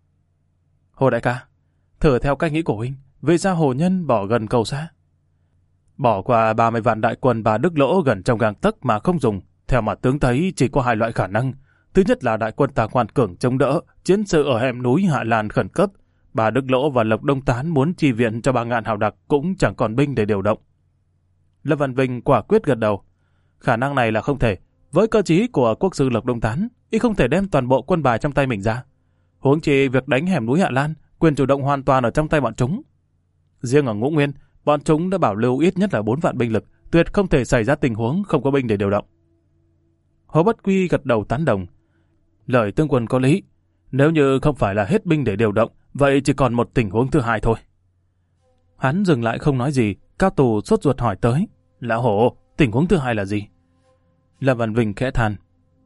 Hồ đại ca, thử theo cách nghĩ của huynh, vì sao Hồ Nhân bỏ gần cầu xa? Bỏ qua 30 vạn đại quân Bà Đức Lỗ gần trong gang tấc mà không dùng, theo mà tướng thấy chỉ có 2 loại khả năng. Thứ nhất là đại quân ta ngoan cường chống đỡ, chiến sự ở hẻm núi Hạ Lan khẩn cấp. Bà Đức Lỗ và Lộc Đông Tán muốn chi viện cho 3 ngạn hào đặc cũng chẳng còn binh để điều động. Lâm Văn Vinh quả quyết gật đầu. Khả năng này là không thể. Với cơ chí của quốc sư Lộc Đông Tán, y không thể đem toàn bộ quân bài trong tay mình ra. Huống chi việc đánh hẻm núi Hạ Lan, quyền chủ động hoàn toàn ở trong tay bọn chúng. Riêng ở Ngũ Nguyên, bọn chúng đã bảo lưu ít nhất là 4 vạn binh lực, tuyệt không thể xảy ra tình huống không có binh để điều động. Hồ Bất Quy gật đầu tán đồng. Lời tướng quân có lý. Nếu như không phải là hết binh để điều động, vậy chỉ còn một tình huống thứ hai thôi. Hắn dừng lại không nói gì, Cao Tù sốt ruột hỏi tới. Lão Hồ, tình huống thứ hai là gì? Lâm Văn Vinh khẽ than.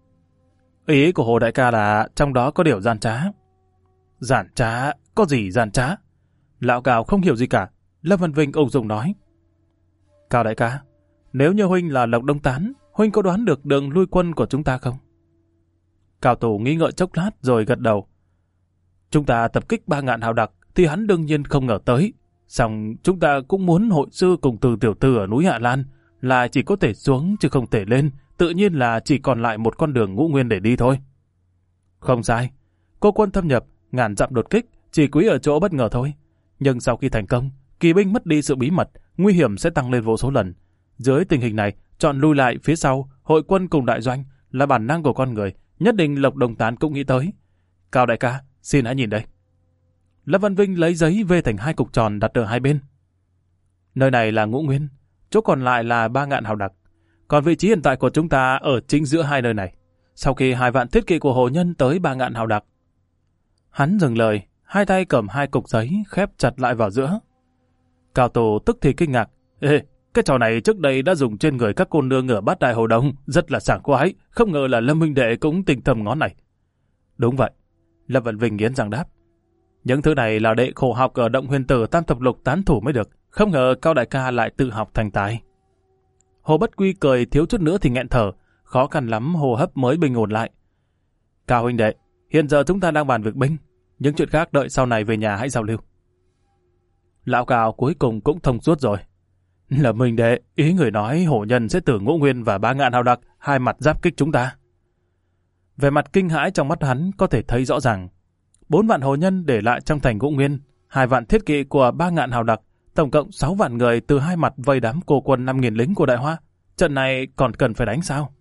Ý của Hồ đại ca là trong đó có điều gian trá. Gian trá? Có gì gian trá? Lão Cao không hiểu gì cả. Lâm Văn Vinh ung dung nói. Cao đại ca, nếu như huynh là Lộc Đông Tán, huynh có đoán được đường lui quân của chúng ta không? Cao Tù nghĩ ngợi chốc lát rồi gật đầu. Chúng ta tập kích 3 ngạn hào đặc thì hắn đương nhiên không ngờ tới. Song chúng ta cũng muốn hội sư cùng Từ tiểu thư ở núi Hạ Lan, là chỉ có thể xuống chứ không thể lên, tự nhiên là chỉ còn lại một con đường Ngũ Nguyên để đi thôi. Không sai, cô quân thâm nhập, ngàn dặm đột kích, chỉ quý ở chỗ bất ngờ thôi. Nhưng sau khi thành công, kỳ binh mất đi sự bí mật, nguy hiểm sẽ tăng lên vô số lần. Dưới tình hình này, chọn lui lại phía sau, hội quân cùng đại doanh là bản năng của con người, nhất định Lộc Đồng Tán cũng nghĩ tới. Cao đại ca, xin hãy nhìn đây. Lâm Văn Vinh lấy giấy vê thành 2 cục tròn đặt ở hai bên. Nơi này là Ngũ Nguyên, chỗ còn lại là 3 ngạn hào đặc. Còn vị trí hiện tại của chúng ta ở chính giữa hai nơi này. Sau khi 2 vạn thiết kỵ của Hồ Nhân tới 3 ngạn hào đặc. Hắn dừng lời, hai tay cầm 2 cục giấy khép chặt lại vào giữa. Cao Tổ tức thì kinh ngạc. Ê, cái trò này trước đây đã dùng trên người các cô nương ở Bát Đại Hồ Đông, rất là sảng khoái, không ngờ là Lâm huynh đệ cũng tinh thầm ngón này. Đúng vậy, Lâm Văn Vinh nghiến răng đáp. Những thứ này là đệ khổ học ở Động Huyền Tử Tam Thập Lục tán thủ mới được, không ngờ Cao đại ca lại tự học thành tài. Hồ Bất Quy cười thiếu chút nữa thì nghẹn thở, khó khăn lắm hô hấp mới bình ổn lại. Cao huynh đệ, hiện giờ chúng ta đang bàn việc binh, những chuyện khác đợi sau này về nhà hãy giao lưu. Lão Cao cuối cùng cũng thông suốt rồi. Là huynh đệ, ý người nói hổ nhân sẽ từ Ngũ Nguyên và 3.000 hào đặc hai mặt giáp kích chúng ta. Về mặt kinh hãi trong mắt hắn có thể thấy rõ ràng. 4 vạn hổ nhân để lại trong thành Ngũ Nguyên, 2 vạn thiết kỵ của 3.000 hào đặc, tổng cộng 6 vạn người từ hai mặt vây đám cô quân 5.000 lính của Đại Hoa. Trận này còn cần phải đánh sao?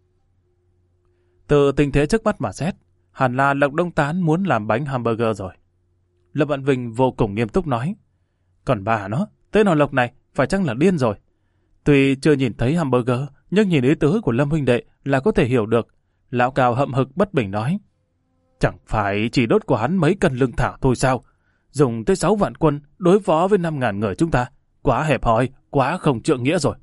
Từ tình thế trước mắt mà xét, hẳn là Lộc Đông Tán muốn làm bánh hamburger rồi. Lâm Vạn Vinh vô cùng nghiêm túc nói. Còn bà nó, tên hòn Lộc này phải chăng là điên rồi? Tuy chưa nhìn thấy hamburger, nhưng nhìn ý tứ của Lâm huynh đệ là có thể hiểu được. Lão Cao hậm hực bất bình nói. Chẳng phải chỉ đốt của hắn mấy cân lương thảo thôi sao? Dùng tới 6 vạn quân đối phó với 5.000 người chúng ta. Quá hẹp hòi, quá không trượng nghĩa rồi.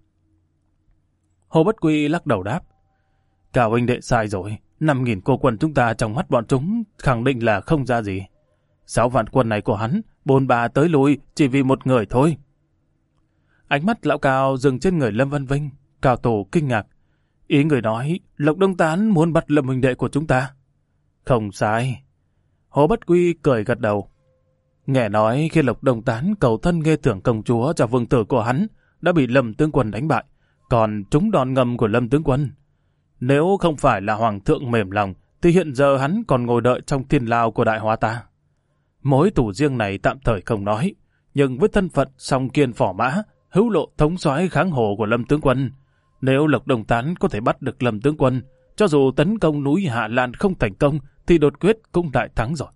Hồ Bất Quy lắc đầu đáp. Cao huynh đệ sai rồi. 5.000 cô quân chúng ta trong mắt bọn chúng khẳng định là không ra gì. 6 vạn quân này của hắn, bôn ba tới lui chỉ vì một người thôi. Ánh mắt lão Cao dừng trên người Lâm Văn Vinh. Cao Tổ kinh ngạc. Ý người nói, Lộc Đông Tán muốn bắt Lâm huynh đệ của chúng ta. Không sai. Hồ Bất Quy cười gật đầu. Nghe nói khi Lộc Đông Tán cầu thân nghe thưởng công chúa cho vương tử của hắn đã bị Lâm tướng quân đánh bại, còn trúng đòn ngầm của Lâm tướng quân. Nếu không phải là hoàng thượng mềm lòng, thì hiện giờ hắn còn ngồi đợi trong thiên lao của Đại Hoa ta. Mối tù riêng này tạm thời không nói, nhưng với thân phận song kiên phỏ mã, hữu lộ thống soái kháng hồ của Lâm tướng quân, nếu Lộc Đông Tán có thể bắt được Lâm tướng quân, cho dù tấn công núi Hạ Lan không thành công, thì đột quyết cũng đại thắng rồi.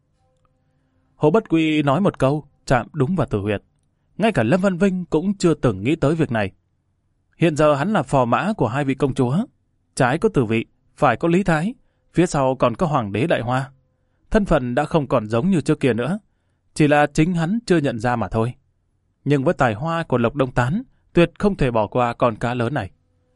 Hồ Bất Quy nói một câu, chạm đúng vào tử huyệt. Ngay cả Lâm Văn Vinh cũng chưa từng nghĩ tới việc này. Hiện giờ hắn là phò mã của 2 vị công chúa. Trái có Tử Vị, phải có Lý Thái, phía sau còn có Hoàng đế Đại Hoa. Thân phận đã không còn giống như trước kia nữa, chỉ là chính hắn chưa nhận ra mà thôi. Nhưng với tài hoa của Lộc Đông Tán, tuyệt không thể bỏ qua con cá lớn này.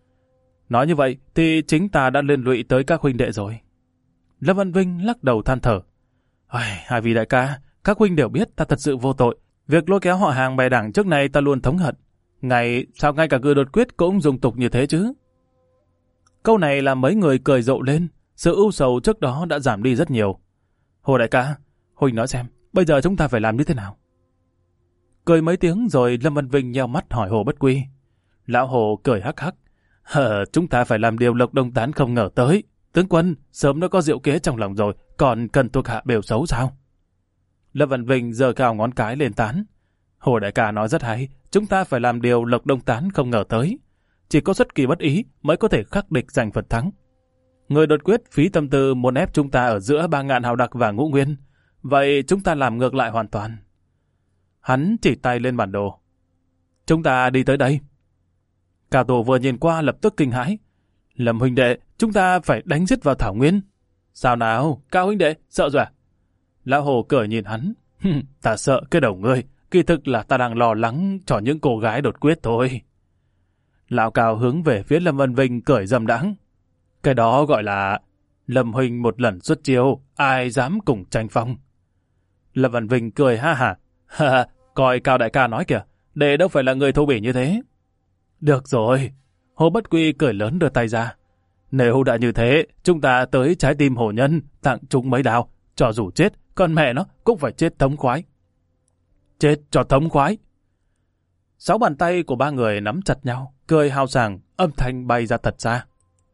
Nói như vậy thì chính ta đã liên lụy tới các huynh đệ rồi. Lâm Văn Vinh lắc đầu than thở. Hai vị đại ca, các huynh đều biết ta thật sự vô tội. Việc lôi kéo họ hàng bè đảng trước này ta luôn thống hận. Sao ngay cả người đột quyết cũng dùng tục như thế chứ? Câu này làm mấy người cười rộ lên. Sự ưu sầu trước đó đã giảm đi rất nhiều. Hồ đại ca, huynh nói xem, bây giờ chúng ta phải làm như thế nào? Cười mấy tiếng rồi Lâm Văn Vinh nheo mắt hỏi Hồ Bất Quy. Lão Hồ cười hắc hắc. Chúng ta phải làm điều Lộc Đông Tán không ngờ tới. Tướng quân, sớm đã có diệu kế trong lòng rồi, còn cần thuộc hạ bều xấu sao? Lâm Văn Vinh giơ cao ngón cái lên tán. Hồ đại ca nói rất hay, chúng ta phải làm điều Lộc Đông Tán không ngờ tới. Chỉ có xuất kỳ bất ý mới có thể khắc địch giành phần thắng. Người đột quyết phí tâm tư muốn ép chúng ta ở giữa 3.000 hào đặc và Ngũ Nguyên. Vậy chúng ta làm ngược lại hoàn toàn. Hắn chỉ tay lên bản đồ. Chúng ta đi tới đây. Cao Tổ vừa nhìn qua lập tức kinh hãi. Lâm huynh đệ, chúng ta phải đánh giết vào Thảo Nguyên. Sao nào, Cao huynh đệ, sợ rồi à? Lão Hồ cười nhìn hắn. Ta sợ cái đầu ngươi, kỳ thực là ta đang lo lắng cho những cô gái đột quyết thôi. Lão Cao hướng về phía Lâm Văn Vinh cười dâm đãng. Cái đó gọi là Lâm huynh một lần xuất chiêu, ai dám cùng tranh phong. Lâm Văn Vinh cười ha hả. Coi Cao đại ca nói kìa, đệ đâu phải là người thô bỉ như thế. Được rồi. Hồ Bất Quy cười lớn đưa tay ra. Nếu đã như thế, chúng ta tới trái tim hổ nhân, tặng chúng mấy đao. Cho dù chết, con mẹ nó cũng phải chết thống khoái. Chết cho thống khoái. 6 bàn tay của 3 người nắm chặt nhau, cười hào sảng, âm thanh bay ra thật xa.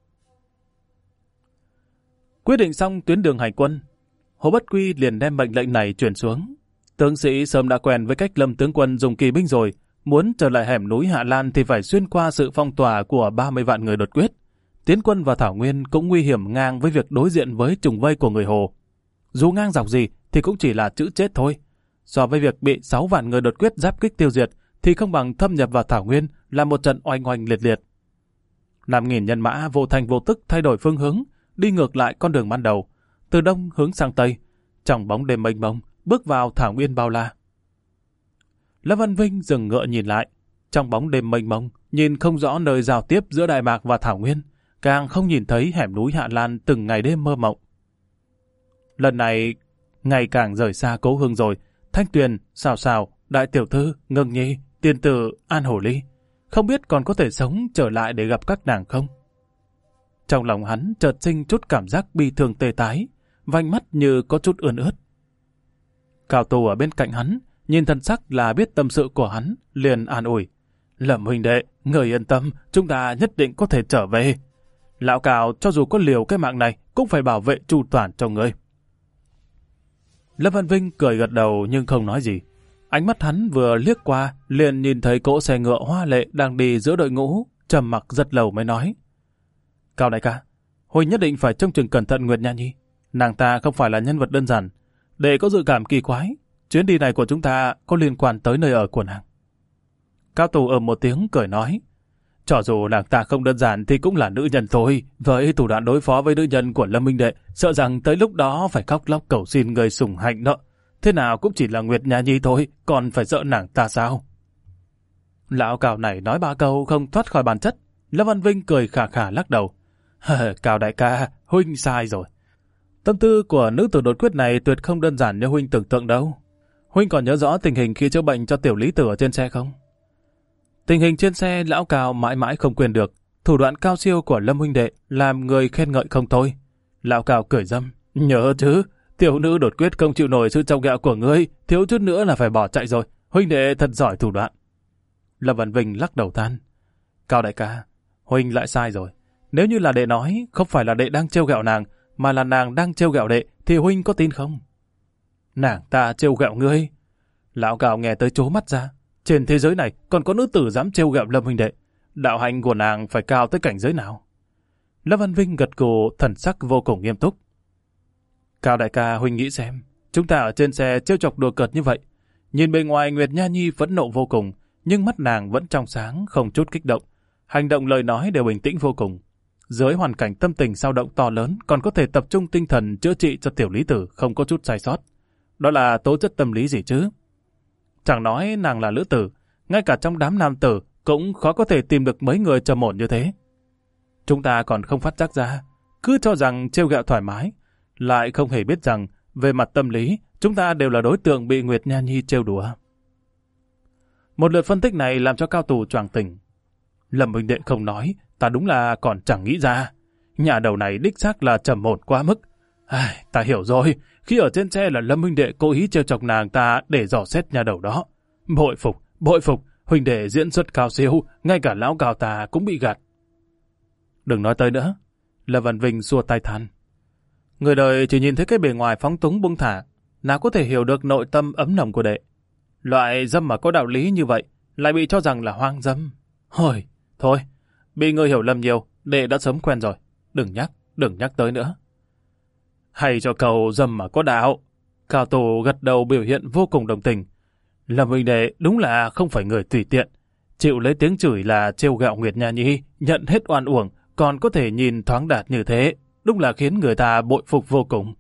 Quyết định xong tuyến đường hành quân, Hồ Bất Quy liền đem mệnh lệnh này truyền xuống. Tướng sĩ sớm đã quen với cách Lâm tướng quân dùng kỳ binh rồi, muốn trở lại hẻm núi Hạ Lan thì phải xuyên qua sự phong tỏa của 30 vạn người đột quyết. Tiến quân vào Thảo Nguyên cũng nguy hiểm ngang với việc đối diện với trùng vây của người Hồ. Dù ngang dọc gì thì cũng chỉ là chữ chết thôi. So với việc bị 6 vạn người đột quyết giáp kích tiêu diệt thì không bằng thâm nhập vào Thảo Nguyên là một trận oanh oanh liệt liệt. 5.000 nhân mã vô thành vô tức thay đổi phương hướng, đi ngược lại con đường ban đầu, từ đông hướng sang tây, trong bóng đêm mênh mông, bước vào Thảo Nguyên bao la. Lâm Văn Vinh dừng ngựa nhìn lại, trong bóng đêm mênh mông, nhìn không rõ nơi giao tiếp giữa Đại Mạc và Thảo Nguyên, càng không nhìn thấy hẻm núi Hạ Lan từng ngày đêm mơ mộng. Lần này, ngày càng rời xa Cố Hương rồi, Thanh Tuyền, Sào Sào, Đại Tiểu Thư, Ngân Nhi, Tiên Tử, An Hổ Ly, không biết còn có thể sống trở lại để gặp các nàng không. Trong lòng hắn chợt sinh chút cảm giác bi thương tê tái, vành mắt như có chút ươn ướt. Cao Tù ở bên cạnh hắn, nhìn thân sắc là biết tâm sự của hắn, liền an ủi. Lâm huynh đệ, người yên tâm, chúng ta nhất định có thể trở về. Lão Cao cho dù có liều cái mạng này, cũng phải bảo vệ chu toàn cho ngươi. Lâm Văn Vinh cười gật đầu nhưng không nói gì. Ánh mắt hắn vừa liếc qua, liền nhìn thấy cỗ xe ngựa hoa lệ đang đi giữa đội ngũ, trầm mặc rất lâu mới nói. Cao đại ca, huynh nhất định phải trông chừng cẩn thận Nguyệt Nha Nhi. Nàng ta không phải là nhân vật đơn giản. Để có dự cảm kỳ quái, chuyến đi này của chúng ta có liên quan tới nơi ở của nàng. Cao Tù một tiếng cười nói. Cho dù nàng ta không đơn giản thì cũng là nữ nhân thôi. Với thủ đoạn đối phó với nữ nhân của Lâm minh đệ, sợ rằng tới lúc đó phải khóc lóc cầu xin người sủng hạnh đó. Thế nào cũng chỉ là Nguyệt Nha Nhi thôi, còn phải sợ nàng ta sao? Lão Cao này nói ba câu không thoát khỏi bản chất. Lâm Văn Vinh cười khà khà lắc đầu. Cao đại ca, huynh sai rồi. Tâm tư của nữ tử đột quyết này tuyệt không đơn giản như huynh tưởng tượng đâu. Huynh còn nhớ rõ tình hình khi chữa bệnh cho tiểu lý tử ở trên xe không? Tình hình trên xe lão Cao mãi mãi không quên được. Thủ đoạn cao siêu của Lâm huynh đệ làm người khen ngợi không thôi. Lão Cao cười râm. Nhớ chứ, tiểu nữ đột quyết không chịu nổi sự trông ghẹo của ngươi, thiếu chút nữa là phải bỏ chạy rồi. Huynh đệ thật giỏi thủ đoạn. Lâm Văn Vinh lắc đầu than. Cao đại ca, huynh lại sai rồi. Nếu như là đệ nói, không phải là đệ đang trêu ghẹo nàng, mà là nàng đang trêu ghẹo đệ, thì huynh có tin không? Nàng ta trêu ghẹo ngươi. Lão Cao nghe tới trố mắt ra. Trên thế giới này còn có nữ tử dám trêu ghẹo Lâm huynh đệ. Đạo hạnh của nàng phải cao tới cảnh giới nào? Lâm Văn Vinh gật gù, thần sắc vô cùng nghiêm túc. Cao đại ca, huynh nghĩ xem, chúng ta ở trên xe trêu chọc đùa cợt như vậy, nhìn bề ngoài Nguyệt Nha Nhi phẫn nộ vô cùng, nhưng mắt nàng vẫn trong sáng, không chút kích động, hành động lời nói đều bình tĩnh vô cùng. Dưới hoàn cảnh tâm tình dao động to lớn, còn có thể tập trung tinh thần chữa trị cho tiểu lý tử không có chút sai sót. Đó là tố chất tâm lý gì chứ? Chẳng nói nàng là nữ tử, ngay cả trong đám nam tử cũng khó có thể tìm được mấy người trầm ổn như thế. Chúng ta còn không phát giác ra, cứ cho rằng trêu ghẹo thoải mái, lại không hề biết rằng về mặt tâm lý chúng ta đều là đối tượng bị Nguyệt Nha Nhi trêu đùa. Một lượt phân tích này làm cho Cao Tù choàng tỉnh. Lâm huynh đệ không nói, ta đúng là còn chẳng nghĩ ra. Nhà đầu này đích xác là trầm ổn quá mức. Ta hiểu rồi, khi ở trên xe là Lâm huynh đệ cố ý trêu chọc nàng ta để dò xét nhà đầu đó. Bội phục, huynh đệ diễn xuất cao siêu, ngay cả lão Cao ta cũng bị gạt. Đừng nói tới nữa. Lâm Văn Vinh xua tay than. Người đời chỉ nhìn thấy cái bề ngoài phóng túng buông thả, nào có thể hiểu được nội tâm ấm nồng của đệ. Loại dâm mà có đạo lý như vậy lại bị cho rằng là hoang dâm. Thôi, bị người hiểu lầm nhiều, đệ đã sớm quen rồi. Đừng nhắc tới nữa. Hay cho cầu dâm mà có đạo. Cao Tù gật đầu biểu hiện vô cùng đồng tình. Lâm huynh đệ đúng là không phải người tùy tiện. Chịu lấy tiếng chửi là trêu ghẹo Nguyệt Nha Nhi, nhận hết oan uổng, còn có thể nhìn thoáng đạt như thế, đúng là khiến người ta bội phục vô cùng.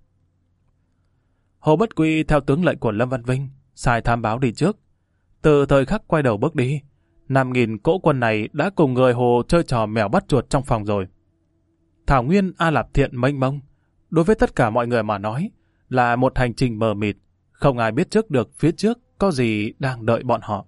Hồ Bất Quy theo tướng lệnh của Lâm Văn Vinh, sai thám báo đi trước. Từ thời khắc quay đầu bước đi, 5.000 cỗ quân này đã cùng người Hồ chơi trò mèo bắt chuột trong phòng rồi. Thảo nguyên A Lạp Thiện mênh mông, đối với tất cả mọi người mà nói, là một hành trình mờ mịt, không ai biết trước được phía trước có gì đang đợi bọn họ.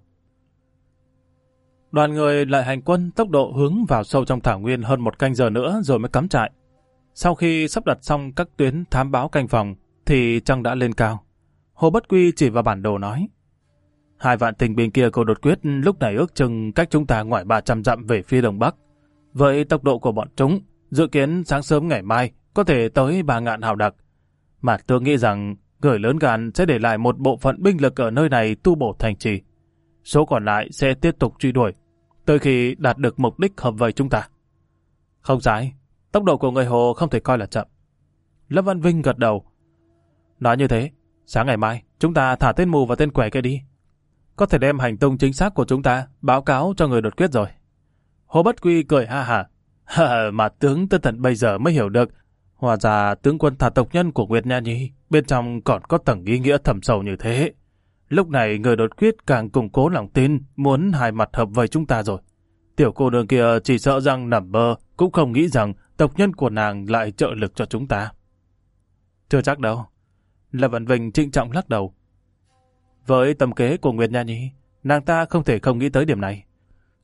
Đoàn người lại hành quân tốc độ hướng vào sâu trong thảo nguyên hơn 1 canh giờ nữa rồi mới cắm trại. Sau khi sắp đặt xong các tuyến thám báo canh phòng, thì trăng đã lên cao. Hồ Bất Quy chỉ vào bản đồ nói. 2 vạn tinh binh kia của đột quyết lúc này ước chừng cách chúng ta ngoài 300 dặm về phía đông bắc. Với tốc độ của bọn chúng, dự kiến sáng sớm ngày mai có thể tới 3.000 hào đặc. Mà tôi nghĩ rằng người lớn gan sẽ để lại một bộ phận binh lực ở nơi này tu bổ thành trì. Số còn lại sẽ tiếp tục truy đuổi, tới khi đạt được mục đích hợp vây chúng ta. Không sai, tốc độ của người Hồ không thể coi là chậm. Lâm Văn Vinh gật đầu. Nói như thế, sáng ngày mai chúng ta thả tên mù và tên quẻ kia đi. Có thể đem hành tung chính xác của chúng ta báo cáo cho người đột quyết rồi. Hồ Bất Quy cười ha hả. Mà tướng tới tận bây giờ mới hiểu được, hóa ra tướng quân thả tộc nhân của Nguyệt Nha Nhi bên trong còn có tầng ý nghĩa thầm sâu như thế. Lúc này người đột quyết càng củng cố lòng tin, muốn hai mặt hợp vây chúng ta rồi. Tiểu cô nương kia chỉ sợ rằng nằm mơ, cũng không nghĩ rằng tộc nhân của nàng lại trợ lực cho chúng ta. Chưa chắc đâu. Lâm Văn Vinh trịnh trọng lắc đầu. Với tầm kế của Nguyệt Nha Nhi, nàng ta không thể không nghĩ tới điểm này.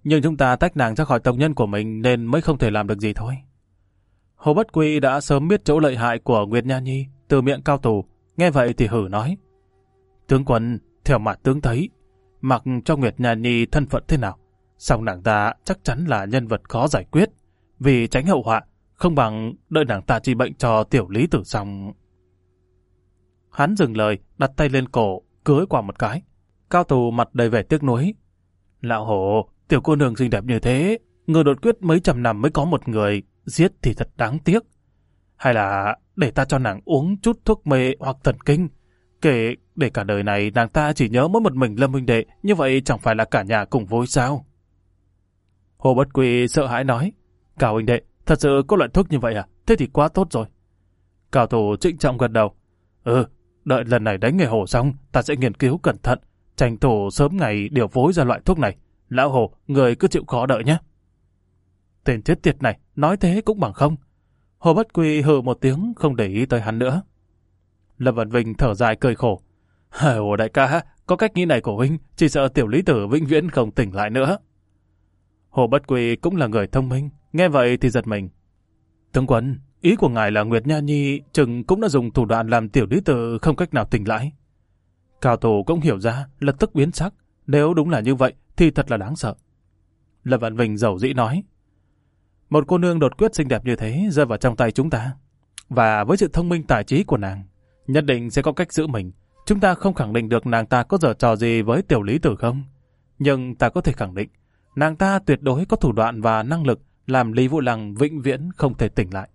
nhưng chúng ta tách nàng ra khỏi tộc nhân của mình nên mới không thể làm được gì thôi. Hồ Bất Quy đã sớm biết chỗ lợi hại của Nguyệt Nha Nhi từ miệng Cao Tù, nghe vậy thì hử nói: tướng quân, theo mặt tướng thấy, mặc cho Nguyệt Nha Nhi thân phận thế nào, song nàng ta chắc chắn là nhân vật khó giải quyết, vì tránh hậu họa, không bằng đợi nàng ta trị bệnh cho tiểu lý tử xong. Hắn dừng lời, đặt tay lên cổ, cưới qua một cái. Cao Tù mặt đầy vẻ tiếc nuối: lão Hồ, tiểu cô nương xinh đẹp như thế, người đột quyết mấy trăm năm mới có một người, giết thì thật đáng tiếc. Hay là để ta cho nàng uống chút thuốc mê hoặc thần kinh, kể để cả đời này nàng ta chỉ nhớ mỗi một mình Lâm huynh đệ, như vậy chẳng phải là cả nhà cùng vui sao? Hồ Bất Quy sợ hãi nói: Cao huynh đệ, thật sự có loại thuốc như vậy à? Thế thì quá tốt rồi. Cao Tù trịnh trọng gật đầu: đợi lần này đánh người Hồ xong, ta sẽ nghiên cứu cẩn thận, tranh thủ sớm ngày điều phối ra loại thuốc này. Lão Hồ, người cứ chịu khó đợi nhé. Tên chết tiệt này, nói thế cũng bằng không. Hồ Bất Quy hừ một tiếng, không để ý tới hắn nữa. Lâm Văn Vinh thở dài cười khổ: Hồ đại ca, có cách nghĩ này của huynh, chỉ sợ tiểu lý tử vĩnh viễn không tỉnh lại nữa. Hồ Bất Quy cũng là người thông minh, nghe vậy thì giật mình. Tướng quân, ý của ngài là Nguyệt Nha Nhi chừng cũng đã dùng thủ đoạn làm tiểu lý tử không cách nào tỉnh lại. Cao Tù cũng hiểu ra, lập tức biến sắc. Nếu đúng là như vậy thì thật là đáng sợ. Lâm Văn Vinh dầu dĩ nói: một cô nương đột quyết xinh đẹp như thế rơi vào trong tay chúng ta, và với sự thông minh tài trí của nàng, nhất định sẽ có cách giữ mình. Chúng ta không khẳng định được nàng ta có giở trò gì với tiểu lý tử không, nhưng ta có thể khẳng định nàng ta tuyệt đối có thủ đoạn và năng lực làm Lý Vũ Lăng vĩnh viễn không thể tỉnh lại.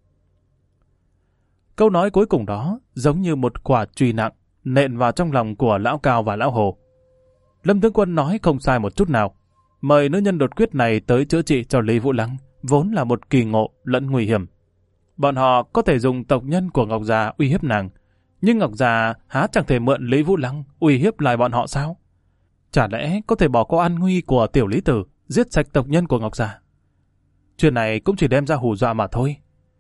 Câu nói cuối cùng đó giống như một quả chùy nặng nện vào trong lòng của lão Cao và lão Hồ. Lâm tướng quân nói không sai một chút nào. Mời nữ nhân đột quyết này tới chữa trị cho Lý Vũ Lăng vốn là một kỳ ngộ lẫn nguy hiểm. Bọn họ có thể dùng tộc nhân của Ngọc Già uy hiếp nàng, nhưng Ngọc Già há chẳng thể mượn Lý Vũ Lăng uy hiếp lại bọn họ sao? Chả lẽ có thể bỏ qua an nguy của tiểu lý tử, giết sạch tộc nhân của Ngọc Già? Chuyện này cũng chỉ đem ra hù dọa mà thôi.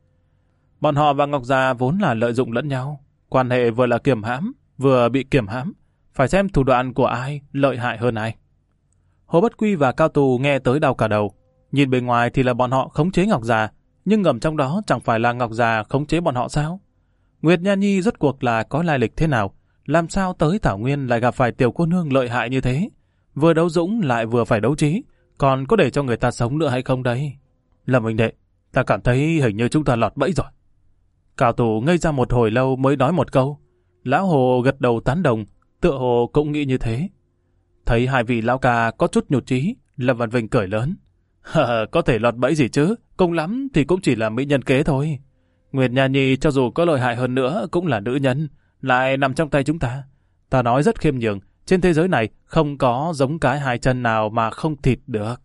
Bọn họ và Ngọc Già vốn là lợi dụng lẫn nhau, quan hệ vừa là kiềm hãm, vừa bị kiềm hãm, phải xem thủ đoạn của ai lợi hại hơn ai. Hồ Bất Quy và Cao Tù nghe tới đau cả đầu. Nhìn bề ngoài thì là bọn họ khống chế Ngọc Già, nhưng ngầm trong đó chẳng phải là Ngọc Già khống chế bọn họ sao? Nguyệt Nha Nhi rốt cuộc là có lai lịch thế nào? Làm sao tới Thảo Nguyên lại gặp phải tiểu cô nương lợi hại như thế? Vừa đấu dũng lại vừa phải đấu trí, còn có để cho người ta sống nữa hay không đấy? Lâm huynh đệ, ta cảm thấy hình như chúng ta lọt bẫy rồi. Cao Tù ngây ra một hồi lâu mới nói một câu. Lão Hồ gật đầu tán đồng, tựa hồ cũng nghĩ như thế. Thấy hai vị lão ca có chút nhụt chí, Lâm Văn Vinh cười lớn: có thể lọt bẫy gì chứ, cùng lắm thì cũng chỉ là mỹ nhân kế thôi. Nguyệt Nha Nhi cho dù có lợi hại hơn nữa cũng là nữ nhân, lại nằm trong tay chúng ta. Ta nói rất khiêm nhường, trên thế giới này không có giống cái hai chân nào mà không thịt được.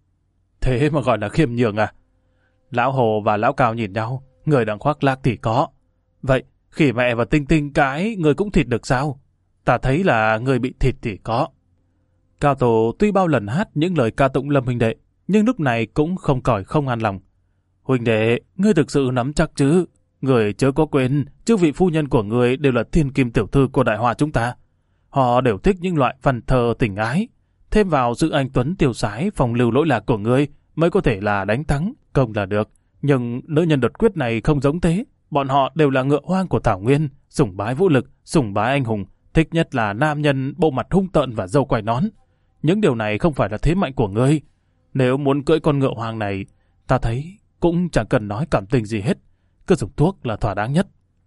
Thế mà gọi là khiêm nhường à? Lão Hồ và lão Cao nhìn nhau, người đang khoác lác thì có. Vậy, khỉ mẹ và Tinh Tinh cái người cũng thịt được sao? Ta thấy là người bị thịt thì có. Cao Tổ tuy bao lần hát những lời ca tụng Lâm huynh đệ, nhưng lúc này cũng không còi không an lòng. Huynh đệ, ngươi thực sự nắm chắc chứ? Người chớ có quên, chức vị phu nhân của người đều là thiên kim tiểu thư của đại hoa chúng ta. Họ đều thích những loại văn thơ tình ái. Thêm vào sự anh tuấn tiêu sái, phong lưu lỗi lạc của ngươi mới có thể là đánh thắng, công là được. Nhưng nữ nhân đột quyết này không giống thế. Bọn họ đều là ngựa hoang của Thảo Nguyên, sủng bái vũ lực, sủng bái anh hùng. Thích nhất là nam nhân bộ mặt hung tợn và râu quai nón. Những điều này không phải là thế mạnh của ngươi. Nếu muốn cưỡi con ngựa hoang này, ta thấy cũng chẳng cần nói cảm tình gì hết. Cứ dùng thuốc là thỏa đáng nhất.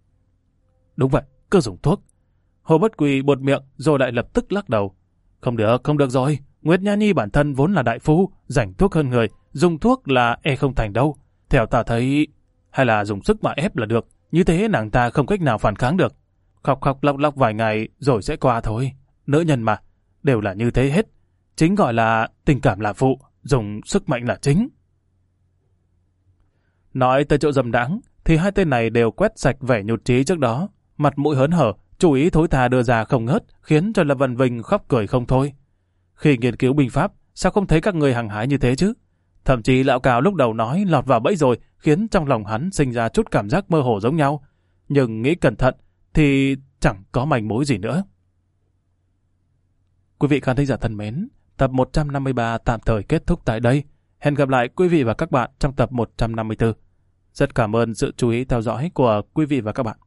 Đúng vậy, cứ dùng thuốc. Hồ Bất Quy buột miệng rồi lại lập tức lắc đầu. Không được rồi. Nguyệt Nha Nhi bản thân vốn là đại phu, rảnh thuốc hơn người. Dùng thuốc là không thành đâu. Theo ta thấy, hay là dùng sức mà ép là được. Như thế nàng ta không cách nào phản kháng được. Khóc lóc vài ngày rồi sẽ qua thôi. Nữ nhân mà, đều là như thế hết. Chính gọi là tình cảm là phụ, dùng sức mạnh là chính. Nói tới chỗ dâm đãng, thì hai tên này đều quét sạch vẻ nhụt chí trước đó. Mặt mũi hớn hở, chủ ý thối tha đưa ra không ngớt, khiến cho Lâm Văn Vinh khóc cười không thôi. Khi nghiên cứu binh pháp, sao không thấy các người hăng hái như thế chứ? Thậm chí lão Cao lúc đầu nói lọt vào bẫy rồi, khiến trong lòng hắn sinh ra chút cảm giác mơ hồ giống nhau. Nhưng nghĩ cẩn thận, thì chẳng có manh mối gì nữa. Quý vị khán thính giả thân mến, tập 153 tạm thời kết thúc tại đây. Hẹn gặp lại quý vị và các bạn trong tập 154. Rất cảm ơn sự chú ý theo dõi của quý vị và các bạn.